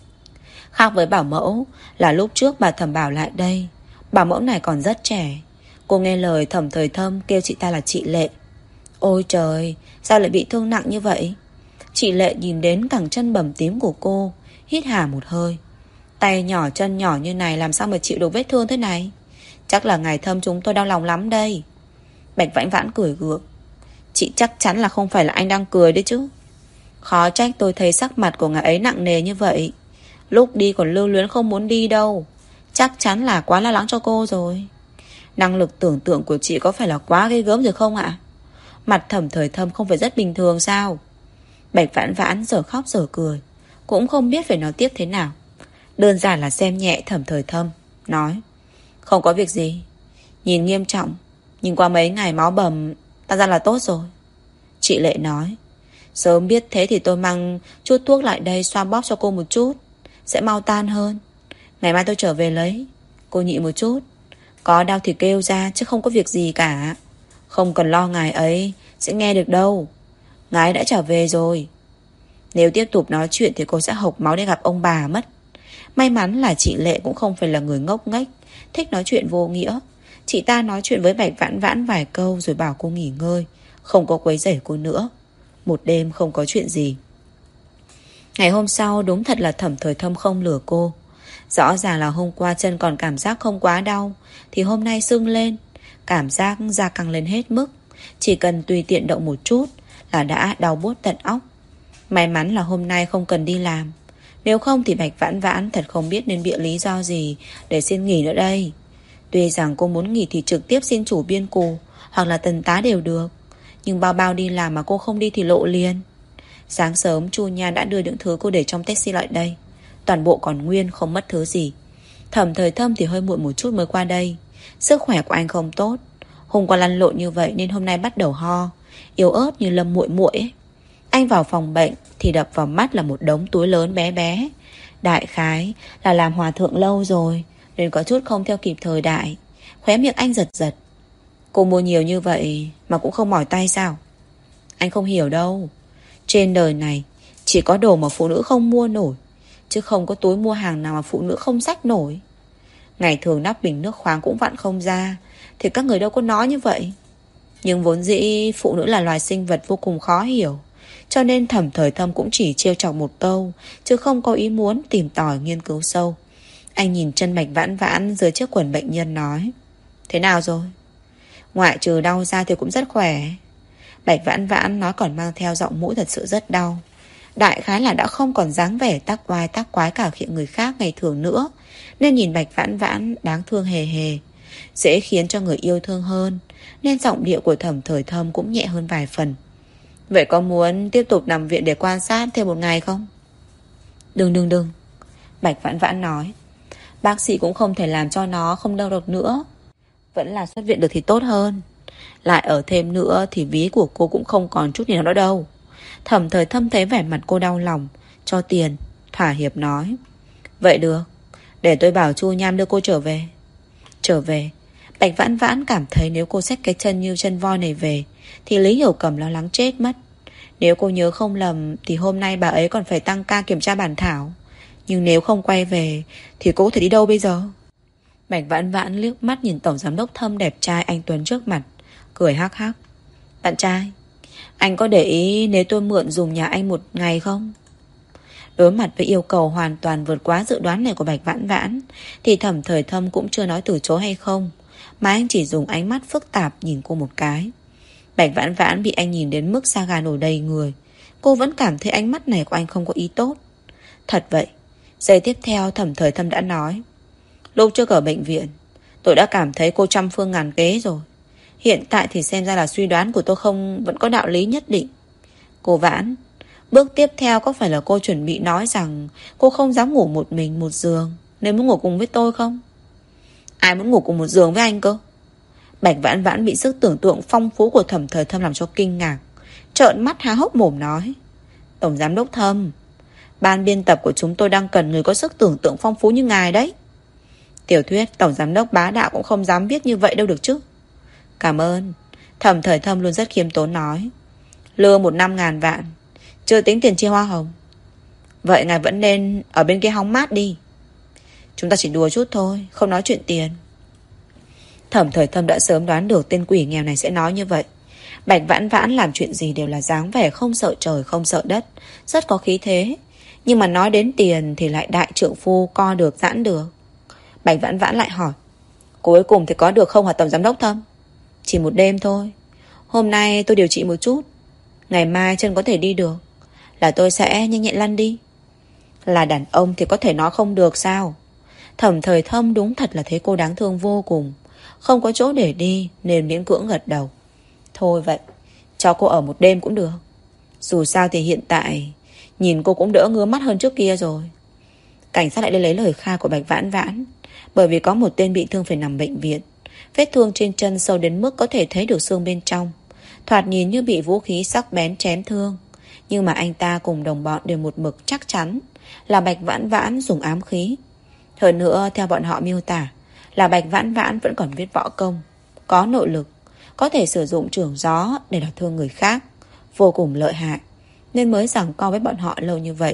Khác với bảo mẫu là lúc trước bà Thẩm bảo lại đây, bảo mẫu này còn rất trẻ. Cô nghe lời Thẩm Thời Thâm kêu chị ta là chị Lệ. Ôi trời, sao lại bị thương nặng như vậy? Chị Lệ nhìn đến cẳng chân bầm tím của cô, hít hà một hơi. Tay nhỏ chân nhỏ như này làm sao mà chịu được vết thương thế này? Chắc là ngài Thâm chúng tôi đau lòng lắm đây. Bạch Vãn Vãn cười gượng. Chị chắc chắn là không phải là anh đang cười đấy chứ. Khó trách tôi thấy sắc mặt của ngài ấy nặng nề như vậy. Lúc đi còn lưu luyến không muốn đi đâu. Chắc chắn là quá lo lắng cho cô rồi. Năng lực tưởng tượng của chị có phải là quá ghê gớm rồi không ạ? Mặt Thẩm Thời Thâm không phải rất bình thường sao? Bạch Vãn Vãn giờ khóc giờ cười, cũng không biết phải nói tiếp thế nào. Đơn giản là xem nhẹ Thẩm Thời Thâm, nói: Không có việc gì. Nhìn nghiêm trọng, nhưng qua mấy ngày máu bầm ta ra là tốt rồi. Chị Lệ nói: Sớm biết thế thì tôi mang chút thuốc lại đây xoa bóp cho cô một chút, sẽ mau tan hơn. Ngày mai tôi trở về lấy. Cô nhịn một chút, có đau thì kêu ra chứ không có việc gì cả. Không cần lo ngài ấy sẽ nghe được đâu. Ngài đã trở về rồi. Nếu tiếp tục nói chuyện thì cô sẽ hộc máu để gặp ông bà mất. May mắn là chị Lệ cũng không phải là người ngốc nghếch, thích nói chuyện vô nghĩa. Chị ta nói chuyện với Bạch Vãn Vãn vài câu rồi bảo cô nghỉ ngơi, không có quấy rầy cô nữa. Một đêm không có chuyện gì. Ngày hôm sau đúng thật là Thẩm Thời Thâm không lừa cô. Rõ ràng là hôm qua chân còn cảm giác không quá đau, thì hôm nay sưng lên, cảm giác da căng lên hết mức. Chỉ cần tùy tiện động một chút là đã đau buốt tận óc. May mắn là hôm nay không cần đi làm, nếu không thì Bạch Vãn Vãn thật không biết nên bịa lý do gì để xin nghỉ nữa đây. Tuy rằng cô muốn nghỉ thì trực tiếp xin chủ biên cù hoặc là tần tá đều được, nhưng bao bao đi làm mà cô không đi thì lộ liền. Sáng sớm Chu Nhan đã đưa những thứ cô để trong taxi lại đây, toàn bộ còn nguyên, không mất thứ gì. Thẩm Thời Thâm thì hơi muộn một chút mới qua đây. Sức khỏe của anh không tốt, hôm qua lăn lộn như vậy nên hôm nay bắt đầu ho, yếu ớt như Lâm muội muội ấy. Anh vào phòng bệnh thì đập vào mắt là một đống túi lớn bé bé. Đại khái là làm hòa thượng lâu rồi nên có chút không theo kịp thời đại. Khóe miệng anh giật giật. Cô mua nhiều như vậy mà cũng không mỏi tay sao? Anh không hiểu đâu. Trên đời này chỉ có đồ mà phụ nữ không mua nổi, chứ không có túi mua hàng nào mà phụ nữ không xách nổi. Ngày thường nắp bình nước khoáng cũng vặn không ra thì các người đâu có nói như vậy. Nhưng vốn dĩ phụ nữ là loài sinh vật vô cùng khó hiểu, cho nên Thẩm Thời Thâm cũng chỉ trêu chọc một câu, chứ không có ý muốn tìm tòi nghiên cứu sâu. Anh nhìn chân Bạch Vãn Vãn dưới chiếc quần bệnh nhân nói: Thế nào rồi? Ngoại trừ đau ra thì cũng rất khỏe. Bạch Vãn Vãn nói còn mang theo giọng mũi thật sự rất đau. Đại khái là đã không còn dáng vẻ tác oai tác quái cả khiệ người khác ngày thường nữa, nên nhìn Bạch Vãn Vãn đáng thương hề hề, dễ khiến cho người yêu thương hơn, nên giọng điệu của Thẩm Thời Thâm cũng nhẹ hơn vài phần. Vậy có muốn tiếp tục nằm viện để quan sát thêm một ngày không? Đừng đừng đừng, Bạch Vãn Vãn nói. Bác sĩ cũng không thể làm cho nó không đau được nữa. Vẫn là xuất viện được thì tốt hơn. Lại ở thêm nữa thì ví của cô cũng không còn chút gì nào nữa đâu. Thẩm Thời Thâm thấy vẻ mặt cô đau lòng, cho tiền, thỏa hiệp nói: Vậy được, để tôi bảo Chu Nham đưa cô trở về. Trở về? Bạch Vãn Vãn cảm thấy nếu cô xách cái chân như chân voi này về thì Lý Hiểu Cầm lo lắng chết mất. Nếu cô nhớ không lầm thì hôm nay bà ấy còn phải tăng ca kiểm tra bản thảo. Nhưng nếu không quay về thì cô có thể đi đâu bây giờ? Bạch Vãn Vãn liếc mắt nhìn tổng giám đốc Thâm đẹp trai anh Tuấn trước mặt, cười hắc hắc. Bạn trai, anh có để ý nếu tôi mượn dùng nhà anh một ngày không? Đối mặt với yêu cầu hoàn toàn vượt quá dự đoán này của Bạch Vãn Vãn thì Thẩm Thời Thâm cũng chưa nói từ chối hay không, mà anh chỉ dùng ánh mắt phức tạp nhìn cô một cái. Bạch Vãn Vãn bị anh nhìn đến mức da gà nổi đầy người. Cô vẫn cảm thấy ánh mắt này của anh không có ý tốt. Thật vậy. Giây tiếp theo Thẩm Thời Thâm đã nói: Lúc trước ở bệnh viện tôi đã cảm thấy cô trăm phương ngàn kế rồi. Hiện tại thì xem ra là suy đoán của tôi không vẫn có đạo lý nhất định. Cô Vãn, bước tiếp theo có phải là cô chuẩn bị nói rằng cô không dám ngủ một mình một giường nên muốn ngủ cùng với tôi không? Ai muốn ngủ cùng một giường với anh cơ? Bạch Vãn Vãn bị sức tưởng tượng phong phú của Thẩm Thời Thâm làm cho kinh ngạc, trợn mắt há hốc mồm nói: Tổng giám đốc Thâm, ban biên tập của chúng tôi đang cần người có sức tưởng tượng phong phú như ngài đấy. Tiểu thuyết tổng giám đốc bá đạo cũng không dám viết như vậy đâu được chứ. Cảm ơn. Thẩm Thời Thâm luôn rất khiêm tốn nói: Lừa một năm ngàn vạn, chưa tính tiền chia hoa hồng. Vậy ngài vẫn nên ở bên kia hóng mát đi. Chúng ta chỉ đùa chút thôi, không nói chuyện tiền. Thẩm Thời Thâm đã sớm đoán được tên quỷ nghèo này sẽ nói như vậy. Bạch Vãn Vãn làm chuyện gì đều là dáng vẻ không sợ trời không sợ đất, rất có khí thế. Nhưng mà nói đến tiền thì lại đại trượng phu co được giãn được. Bạch Vãn Vãn lại hỏi, cuối cùng thì có được không hả Tổng Giám Đốc Thâm? Chỉ một đêm thôi. Hôm nay tôi điều trị một chút, ngày mai chân có thể đi được, là tôi sẽ nhanh nhẹn lăn đi. Là đàn ông thì có thể nói không được sao? Thẩm Thời Thâm đúng thật là thấy cô đáng thương vô cùng, không có chỗ để đi nên miễn cưỡng gật đầu. Thôi vậy, cho cô ở một đêm cũng được. Dù sao thì hiện tại nhìn cô cũng đỡ ngứa mắt hơn trước kia rồi. Cảnh sát lại đi lấy lời khai của Bạch Vãn Vãn. Bởi vì có một tên bị thương phải nằm bệnh viện, vết thương trên chân sâu đến mức có thể thấy được xương bên trong, thoạt nhìn như bị vũ khí sắc bén chém thương. Nhưng mà anh ta cùng đồng bọn đều một mực chắc chắn là Bạch Vãn Vãn dùng ám khí. Hơn nữa theo bọn họ miêu tả là Bạch Vãn Vãn vẫn còn biết võ công, có nội lực, có thể sử dụng chưởng gió để đả thương người khác, vô cùng lợi hại, nên mới giằng co với bọn họ lâu như vậy.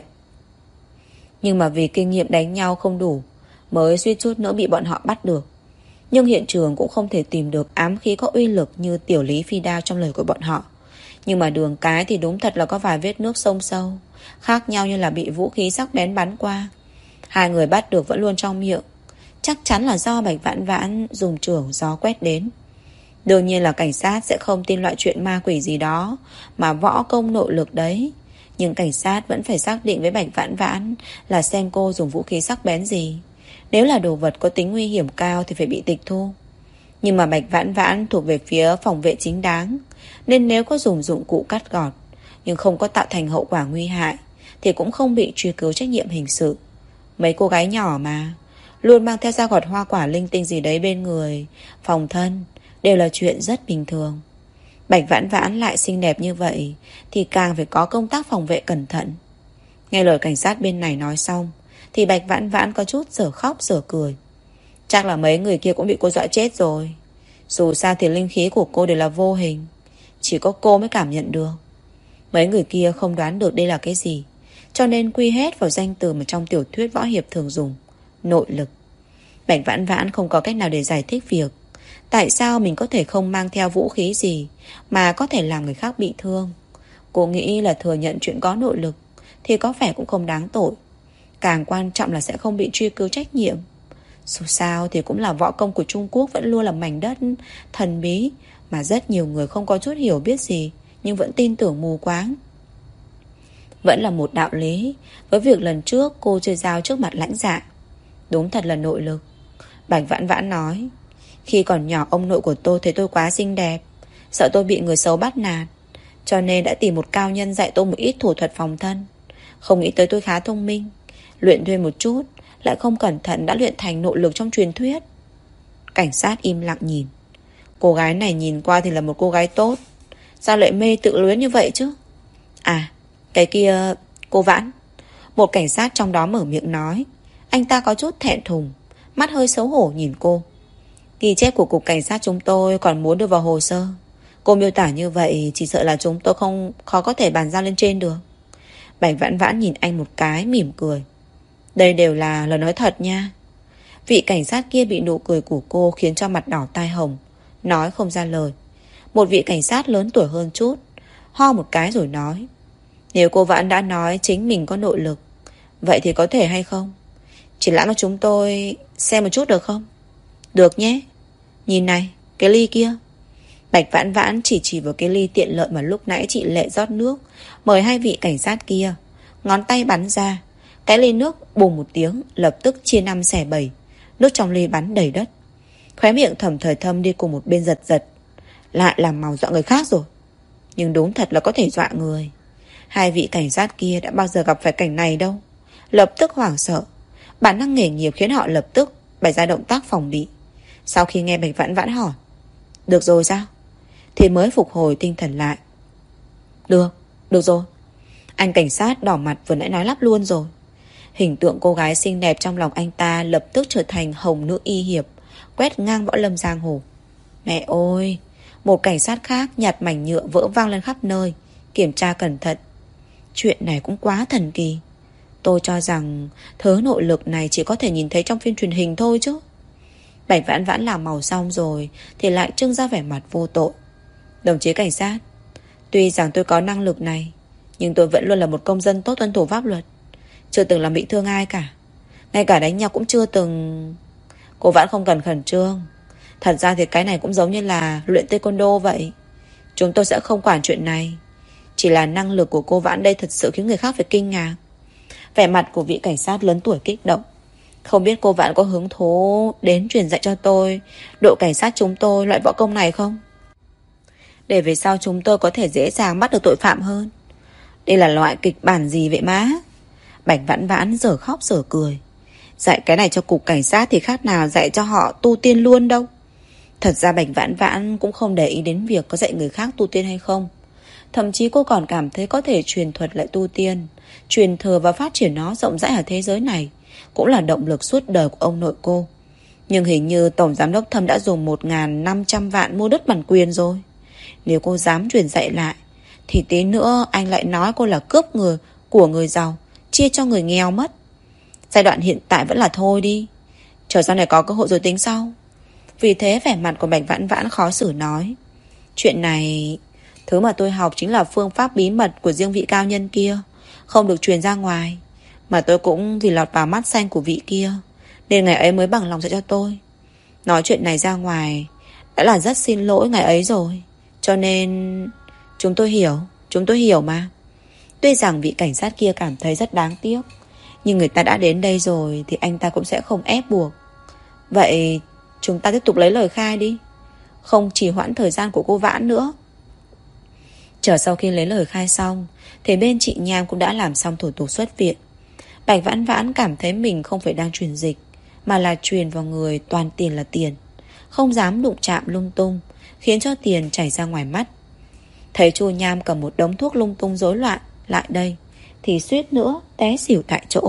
Nhưng mà vì kinh nghiệm đánh nhau không đủ, mới suýt chút nữa bị bọn họ bắt được. Nhưng hiện trường cũng không thể tìm được ám khí có uy lực như tiểu lý phi đao trong lời của bọn họ. Nhưng mà đường cái thì đúng thật là có vài vết nước sông sâu, khác nhau như là bị vũ khí sắc bén bắn qua. Hai người bắt được vẫn luôn trong miệng, chắc chắn là do Bạch Vãn Vãn dùng chưởng gió quét đến. Đương nhiên là cảnh sát sẽ không tin loại chuyện ma quỷ gì đó, mà võ công nội lực đấy. Nhưng cảnh sát vẫn phải xác định với Bạch Vãn Vãn là xem cô dùng vũ khí sắc bén gì. Nếu là đồ vật có tính nguy hiểm cao thì phải bị tịch thu. Nhưng mà Bạch Vãn Vãn thuộc về phía phòng vệ chính đáng, nên nếu có dùng dụng cụ cắt gọt nhưng không có tạo thành hậu quả nguy hại thì cũng không bị truy cứu trách nhiệm hình sự. Mấy cô gái nhỏ mà luôn mang theo dao gọt hoa quả linh tinh gì đấy bên người, phòng thân, đều là chuyện rất bình thường. Bạch Vãn Vãn lại xinh đẹp như vậy thì càng phải có công tác phòng vệ cẩn thận. Nghe lời cảnh sát bên này nói xong thì Bạch Vãn Vãn có chút dở khóc dở cười. Chắc là mấy người kia cũng bị cô dọa chết rồi. Dù sao thì linh khí của cô đều là vô hình, chỉ có cô mới cảm nhận được. Mấy người kia không đoán được đây là cái gì, cho nên quy hết vào danh từ mà trong tiểu thuyết võ hiệp thường dùng, nội lực. Bạch Vãn Vãn không có cách nào để giải thích việc tại sao mình có thể không mang theo vũ khí gì mà có thể làm người khác bị thương. Cô nghĩ là thừa nhận chuyện có nội lực thì có vẻ cũng không đáng tội. Càng quan trọng là sẽ không bị truy cứu trách nhiệm. Dù sao thì cũng là võ công của Trung Quốc vẫn luôn là mảnh đất thần bí mà rất nhiều người không có chút hiểu biết gì nhưng vẫn tin tưởng mù quáng. Vẫn là một đạo lý với việc lần trước cô chơi dao trước mặt Lãnh Dạ. Đúng thật là nội lực. Bạch Vãn Vãn nói, khi còn nhỏ ông nội của tôi thấy tôi quá xinh đẹp, sợ tôi bị người xấu bắt nạt, cho nên đã tìm một cao nhân dạy tôi một ít thủ thuật phòng thân. Không nghĩ tới tôi khá thông minh, luyện thêm một chút lại không cẩn thận đã luyện thành nội lực trong truyền thuyết. Cảnh sát im lặng nhìn. Cô gái này nhìn qua thì là một cô gái tốt, sao lại mê tự luyến như vậy chứ? À, cái kia, cô Vãn. Một cảnh sát trong đó mở miệng nói. Anh ta có chút thẹn thùng, mắt hơi xấu hổ nhìn cô. Ghi chép của cục cảnh sát chúng tôi còn muốn đưa vào hồ sơ. Cô miêu tả như vậy chỉ sợ là chúng tôi không khó có thể bàn giao lên trên được. Bạch Vãn Vãn nhìn anh một cái mỉm cười. Đây đều là lời nói thật nha. Vị cảnh sát kia bị nụ cười của cô khiến cho mặt đỏ tai hồng, nói không ra lời. Một vị cảnh sát lớn tuổi hơn chút ho một cái rồi nói, nếu cô Vãn đã nói chính mình có nội lực, vậy thì có thể hay không triển lãm cho chúng tôi xem một chút được không? Được nhé. Nhìn này, cái ly kia. Bạch Vãn Vãn chỉ chỉ vào cái ly tiện lợi mà lúc nãy chị Lệ rót nước mời hai vị cảnh sát kia. Ngón tay bắn ra, cái ly nước bùng một tiếng lập tức chia năm xẻ bảy, nước trong ly bắn đầy đất. Khóe miệng Thẩm Thời Thâm đi cùng một bên giật giật. Lại làm màu dọa người khác rồi. Nhưng đúng thật là có thể dọa người. Hai vị cảnh sát kia đã bao giờ gặp phải cảnh này đâu. Lập tức hoảng sợ. Bản năng nghề nghiệp khiến họ lập tức bày ra động tác phòng bị. Sau khi nghe Bạch Vãn Vãn hỏi, được rồi sao, thì mới phục hồi tinh thần lại. Được, được rồi. Anh cảnh sát đỏ mặt vừa nãy nói lắp luôn rồi. Hình tượng cô gái xinh đẹp trong lòng anh ta lập tức trở thành hồng nữ y hiệp, quét ngang võ lâm giang hồ. Mẹ ơi. Một cảnh sát khác nhặt mảnh nhựa vỡ vang lên khắp nơi, kiểm tra cẩn thận. Chuyện này cũng quá thần kỳ. Tôi cho rằng thứ nội lực này chỉ có thể nhìn thấy trong phim truyền hình thôi chứ. Bạch Vãn Vãn làm màu xong rồi thì lại trưng ra vẻ mặt vô tội. Đồng chí cảnh sát, tuy rằng tôi có năng lực này, nhưng tôi vẫn luôn là một công dân tốt tuân thủ pháp luật. chưa từng làm bị thương ai cả. Ngay cả đánh nhau cũng chưa từng. Cô Vãn không cần khẩn trương. Thật ra thì cái này cũng giống như là luyện taekwondo vậy. Chúng tôi sẽ không quản chuyện này. Chỉ là năng lực của cô Vãn đây thật sự khiến người khác phải kinh ngạc. Vẻ mặt của vị cảnh sát lớn tuổi kích động. Không biết cô Vãn có hứng thú đến truyền dạy cho tôi đội cảnh sát chúng tôi loại võ công này không? Để về sau chúng tôi có thể dễ dàng bắt được tội phạm hơn. Đây là loại kịch bản gì vậy má? Bạch Vãn Vãn giờ khóc giờ cười. Dạy cái này cho cục cảnh sát thì khác nào dạy cho họ tu tiên luôn đâu. Thật ra Bạch Vãn Vãn cũng không để ý đến việc có dạy người khác tu tiên hay không. Thậm chí cô còn cảm thấy có thể truyền thuật lại tu tiên, truyền thừa và phát triển nó rộng rãi ở thế giới này cũng là động lực suốt đời của ông nội cô. Nhưng hình như Tổng Giám đốc Thâm đã dùng một nghìn năm trăm vạn mua đất bản quyền rồi. Nếu cô dám truyền dạy lại thì tí nữa anh lại nói cô là cướp người của người giàu, chia cho người nghèo mất. Giai đoạn hiện tại vẫn là thôi đi, chờ sau này có cơ hội rồi tính sau. Vì thế vẻ mặt của Bạch Vãn Vãn khó xử nói: chuyện này, thứ mà tôi học chính là phương pháp bí mật của riêng vị cao nhân kia, không được truyền ra ngoài. Mà tôi cũng vì lọt vào mắt xanh của vị kia nên ngày ấy mới bằng lòng dạy cho tôi. Nói chuyện này ra ngoài đã là rất xin lỗi ngày ấy rồi. Cho nên chúng tôi hiểu, chúng tôi hiểu mà. Tuy rằng vị cảnh sát kia cảm thấy rất đáng tiếc, nhưng người ta đã đến đây rồi thì anh ta cũng sẽ không ép buộc. Vậy chúng ta tiếp tục lấy lời khai đi, không trì hoãn thời gian của cô Vãn nữa. Chờ sau khi lấy lời khai xong thì bên chị Nham cũng đã làm xong thủ tục xuất viện. Bạch Vãn Vãn cảm thấy mình không phải đang truyền dịch, mà là truyền vào người toàn tiền là tiền. Không dám đụng chạm lung tung, khiến cho tiền chảy ra ngoài mắt. Thấy Chu Nham cầm một đống thuốc lung tung rối loạn lại đây thì suýt nữa té xỉu tại chỗ.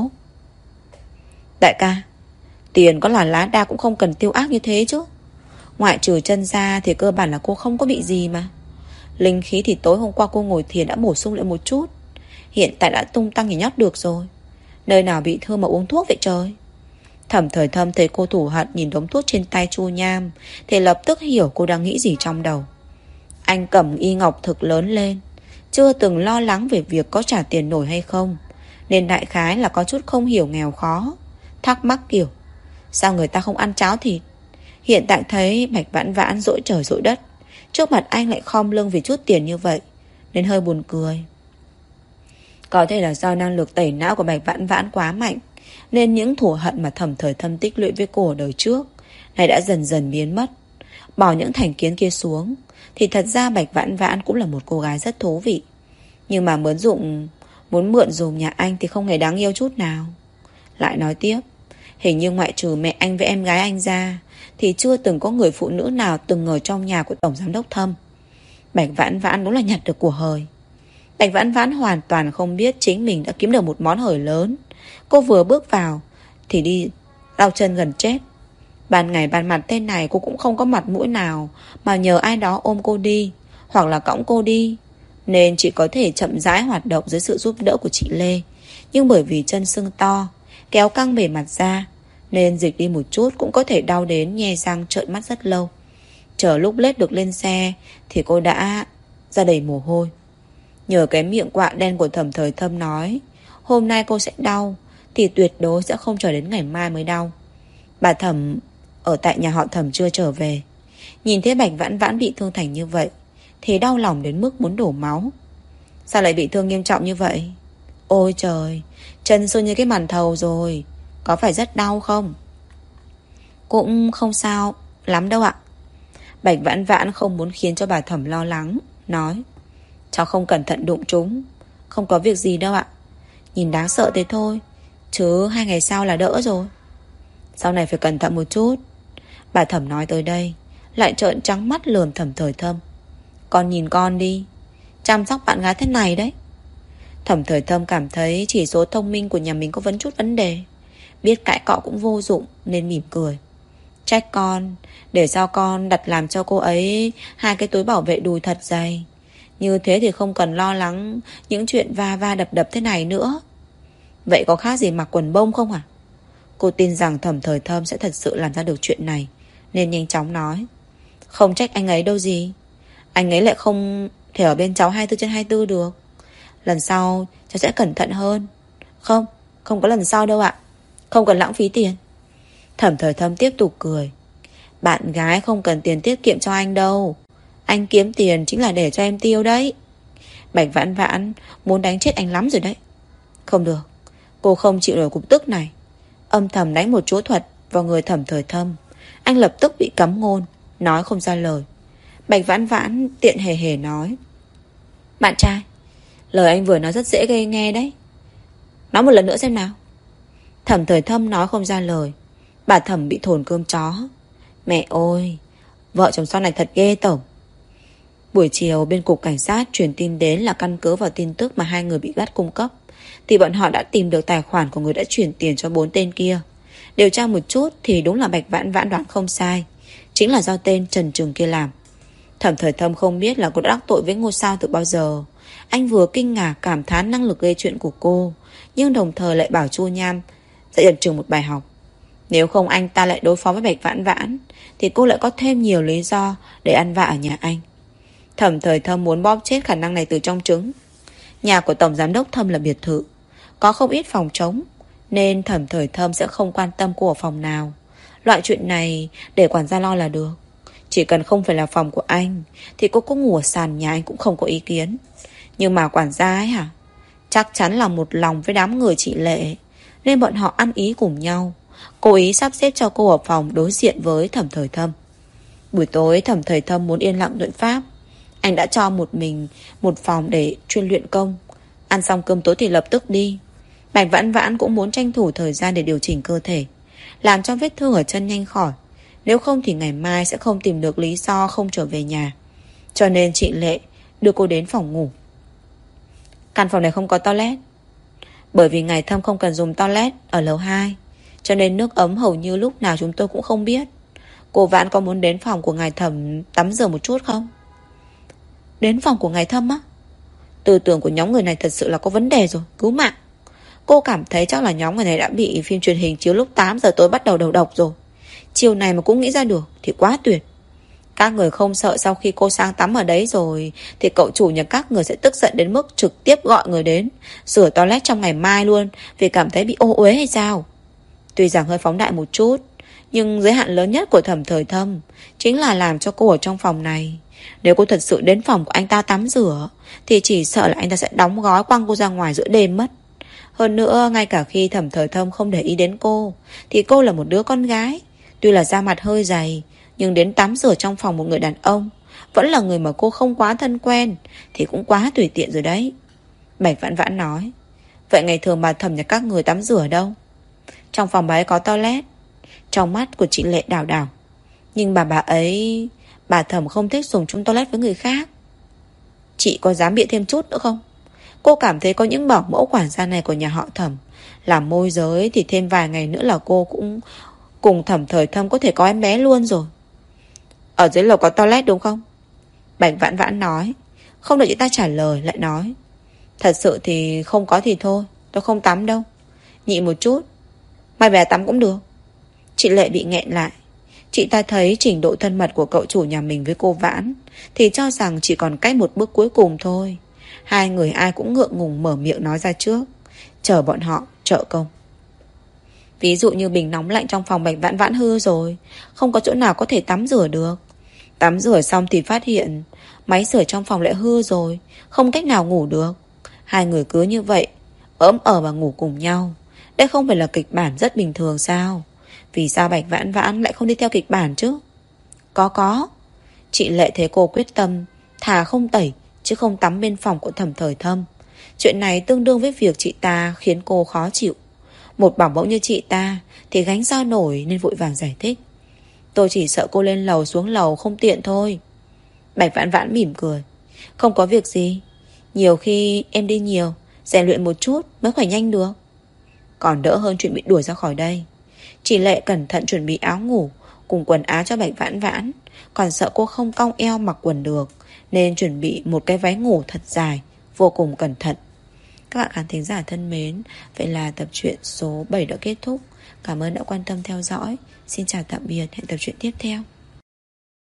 Đại ca, tiền có là lá đa cũng không cần tiêu ác như thế chứ. Ngoại trừ chân ra thì cơ bản là cô không có bị gì mà. Linh khí thì tối hôm qua cô ngồi thiền đã bổ sung lại một chút, hiện tại đã tung tăng nhảy nhót được rồi. Nơi nào bị thương mà uống thuốc vậy trời. Thẩm Thời Thâm thấy cô thủ hận nhìn đống thuốc trên tay Chu Nham thì lập tức hiểu cô đang nghĩ gì trong đầu. Anh cầm y ngọc thực lớn lên, chưa từng lo lắng về việc có trả tiền nổi hay không, nên đại khái là có chút không hiểu nghèo khó, thắc mắc kiểu sao người ta không ăn cháo thịt. Hiện tại thấy Bạch Vãn Vãn dỗi trời dỗi đất, trước mặt anh lại khom lưng vì chút tiền như vậy, nên hơi buồn cười. Có thể là do năng lực tẩy não của Bạch Vãn Vãn quá mạnh, nên những thù hận mà Thẩm Thời Thâm tích lũy với cô ở đời trước này đã dần dần biến mất. Bỏ những thành kiến kia xuống thì thật ra Bạch Vãn Vãn cũng là một cô gái rất thú vị. Nhưng mà muốn dụng Muốn mượn dùm nhà anh thì không hề đáng yêu chút nào. Lại nói tiếp, hình như ngoại trừ mẹ anh với em gái anh ra thì chưa từng có người phụ nữ nào từng ở trong nhà của Tổng Giám đốc Thâm. Bạch Vãn Vãn đúng là nhặt được của hời. Bạch Vãn Vãn hoàn toàn không biết chính mình đã kiếm được một món hời lớn. Cô vừa bước vào thì đi đau chân gần chết. Ban ngày ban mặt tên này cô cũng không có mặt mũi nào mà nhờ ai đó ôm cô đi hoặc là cõng cô đi, nên chỉ có thể chậm rãi hoạt động dưới sự giúp đỡ của chị Lê. Nhưng bởi vì chân sưng to, kéo căng bề mặt ra, nên dịch đi một chút cũng có thể đau đến nhe răng trợn mắt rất lâu. Chờ lúc lết được lên xe thì cô đã ra đầy mồ hôi. Nhờ cái miệng quạ đen của Thẩm Thời Thâm nói hôm nay cô sẽ đau thì tuyệt đối sẽ không chờ đến ngày mai mới đau. Bà Thẩm ở tại nhà họ Thẩm chưa trở về, nhìn thấy Bạch Vãn Vãn bị thương thành như vậy thì đau lòng đến mức muốn đổ máu. Sao lại bị thương nghiêm trọng như vậy? Ôi trời, chân sưng như cái màn thầu rồi. Có phải rất đau không? Cũng không sao lắm đâu ạ. Bạch Vãn Vãn không muốn khiến cho bà Thẩm lo lắng, nói: cháu không cẩn thận đụng chúng, không có việc gì đâu ạ. Nhìn đáng sợ thế thôi, chứ hai ngày sau là đỡ rồi. Sau này phải cẩn thận một chút. Bà Thẩm nói tới đây lại trợn trắng mắt lườm Thẩm Thời Thâm. Con nhìn con đi, chăm sóc bạn gái thế này đấy. Thẩm Thời Thâm cảm thấy chỉ số thông minh của nhà mình có vấn chút vấn đề, biết cãi cọ cũng vô dụng nên mỉm cười. Trách con, để sao con đặt làm cho cô ấy hai cái túi bảo vệ đùi thật dày. Như thế thì không cần lo lắng những chuyện va va đập đập thế này nữa. Vậy có khác gì mặc quần bông không hả? Cô tin rằng Thẩm Thời Thâm sẽ thật sự làm ra được chuyện này, nên nhanh chóng nói: không trách anh ấy đâu gì. Anh ấy lại không thể ở bên cháu hai mươi bốn trên hai mươi bốn được. Lần sau cháu sẽ cẩn thận hơn. Không, Không có lần sau đâu ạ. Không cần lãng phí tiền. Thẩm Thời Thâm tiếp tục cười. Bạn gái không cần tiền tiết kiệm cho anh đâu. Anh kiếm tiền chính là để cho em tiêu đấy. Bạch Vãn Vãn muốn đánh chết anh lắm rồi đấy. Không được, cô không chịu nổi cục tức này. Âm thầm đánh một chỗ thuật vào người Thẩm Thời Thâm. Anh lập tức bị cấm ngôn, nói không ra lời. Bạch Vãn Vãn tiện hề hề nói. Bạn trai, lời anh vừa nói rất dễ gây nghe đấy. Nói một lần nữa xem nào. Thẩm Thời Thâm nói không ra lời. Bà Thẩm bị thồn cơm chó. Mẹ ơi, vợ chồng sau này thật ghê tởm. Buổi chiều bên cục cảnh sát truyền tin đến là căn cứ vào tin tức mà hai người bị bắt cung cấp, thì bọn họ đã tìm được tài khoản của người đã chuyển tiền cho bốn tên kia. Điều tra một chút thì đúng là Bạch Vãn Vãn đoán không sai, chính là do tên Trần Trường kia làm. Thẩm Thời Thâm không biết là cô đã đắc tội với ngôi sao từ bao giờ. Anh vừa kinh ngạc cảm thán năng lực gây chuyện của cô, nhưng đồng thời lại bảo Chu Nham dạy Trần Trường một bài học. Nếu không anh ta lại đối phó với Bạch Vãn Vãn thì cô lại có thêm nhiều lý do để ăn vạ ở nhà anh. Thẩm Thời Thâm muốn bóp chết khả năng này từ trong trứng. Nhà của Tổng Giám đốc Thâm là biệt thự, có không ít phòng trống, nên Thẩm Thời Thâm sẽ không quan tâm cô ở phòng nào. Loại chuyện này để quản gia lo là được. Chỉ cần không phải là phòng của anh thì cô có ngủ ở sàn nhà anh cũng không có ý kiến. Nhưng mà quản gia ấy hả, chắc chắn là một lòng với đám người chị Lệ, nên bọn họ ăn ý cùng nhau, cố ý sắp xếp cho cô ở phòng đối diện với Thẩm Thời Thâm. Buổi tối Thẩm Thời Thâm muốn yên lặng luyện pháp. Anh đã cho một mình một phòng để chuyên luyện công. Ăn xong cơm tối thì lập tức đi. Bạch Vãn Vãn cũng muốn tranh thủ thời gian để điều chỉnh cơ thể, làm cho vết thương ở chân nhanh khỏi. Nếu không thì ngày mai sẽ không tìm được lý do không trở về nhà. Cho nên chị Lệ đưa cô đến phòng ngủ. Căn phòng này không có toilet, bởi vì Ngài Thâm không cần dùng toilet ở lầu hai, cho nên nước ấm hầu như lúc nào chúng tôi cũng không biết. Cô Vãn có muốn đến phòng của Ngài Thâm tắm rửa một chút không? Đến phòng của Ngài Thâm á? Tư tưởng của nhóm người này thật sự là có vấn đề rồi, cứu mạng. Cô cảm thấy chắc là nhóm người này đã bị phim truyền hình chiếu lúc tám giờ tối bắt đầu đầu độc rồi. Chiều này mà cũng nghĩ ra được thì quá tuyệt. Các người không sợ sau khi cô sang tắm ở đấy rồi thì cậu chủ nhà các người sẽ tức giận đến mức trực tiếp gọi người đến sửa toilet trong ngày mai luôn, vì cảm thấy bị ô uế hay sao? Tuy rằng hơi phóng đại một chút, nhưng giới hạn lớn nhất của Thẩm Thời Thâm chính là làm cho cô ở trong phòng này. Nếu cô thật sự đến phòng của anh ta tắm rửa thì chỉ sợ là anh ta sẽ đóng gói quăng cô ra ngoài giữa đêm mất. Hơn nữa, ngay cả khi Thẩm Thời Thâm không để ý đến cô thì cô là một đứa con gái, tuy là da mặt hơi dày, nhưng đến tắm rửa trong phòng một người đàn ông, vẫn là người mà cô không quá thân quen, thì cũng quá tùy tiện rồi đấy. Bạch Vãn Vãn nói. Vậy ngày thường bà Thẩm nhà các người tắm rửa ở đâu? Trong phòng bà ấy có toilet. Trong mắt của chị Lệ đảo đảo. Nhưng bà bà ấy Bà Thẩm không thích dùng chung toilet với người khác. Chị có dám bịa thêm chút nữa không? Cô cảm thấy có những bảo mẫu quản gia này của nhà họ Thẩm làm môi giới thì thêm vài ngày nữa là cô cũng cùng Thẩm Thời Thâm có thể có em bé luôn rồi. Ở dưới lầu có toilet đúng không? Bạch Vãn Vãn nói. Không đợi chị ta trả lời lại nói. Thật sự thì không có thì thôi, tôi không tắm đâu. Nhị một chút, mai về tắm cũng được. Chị Lệ bị nghẹn lại. Chị ta thấy trình độ thân mật của cậu chủ nhà mình với cô Vãn thì cho rằng chỉ còn cách một bước cuối cùng thôi. Hai người ai cũng ngượng ngùng mở miệng nói ra trước, chờ bọn họ trợ công. Ví dụ như bình nóng lạnh trong phòng Bạch Vãn Vãn hư rồi, không có chỗ nào có thể tắm rửa được. Tắm rửa xong thì phát hiện máy sưởi trong phòng lại hư rồi, không cách nào ngủ được. Hai người cứ như vậy ấm ở và ngủ cùng nhau. Đây không phải là kịch bản rất bình thường sao? Vì sao Bạch Vãn Vãn lại không đi theo kịch bản chứ? Có có. Chị Lệ thấy cô quyết tâm thà không tẩy chứ không tắm bên phòng của Thẩm Thời Thâm. Chuyện này tương đương với việc chị ta khiến cô khó chịu. Một bảo mẫu như chị ta thì gánh sao nổi, nên vội vàng giải thích. Tôi chỉ sợ cô lên lầu xuống lầu không tiện thôi. Bạch Vãn Vãn mỉm cười. Không có việc gì. Nhiều khi em đi nhiều, rèn luyện một chút mới khỏe nhanh được. Còn đỡ hơn chuyện bị đuổi ra khỏi đây. Chị Lệ cẩn thận chuẩn bị áo ngủ cùng quần áo cho Bạch Vãn Vãn, còn sợ cô không cong eo mặc quần được, nên chuẩn bị một cái váy ngủ thật dài, vô cùng cẩn thận. Các bạn khán thính giả thân mến, vậy là tập truyện số bảy đã kết thúc. Cảm ơn đã quan tâm theo dõi. Xin chào tạm biệt, hẹn tập truyện tiếp theo.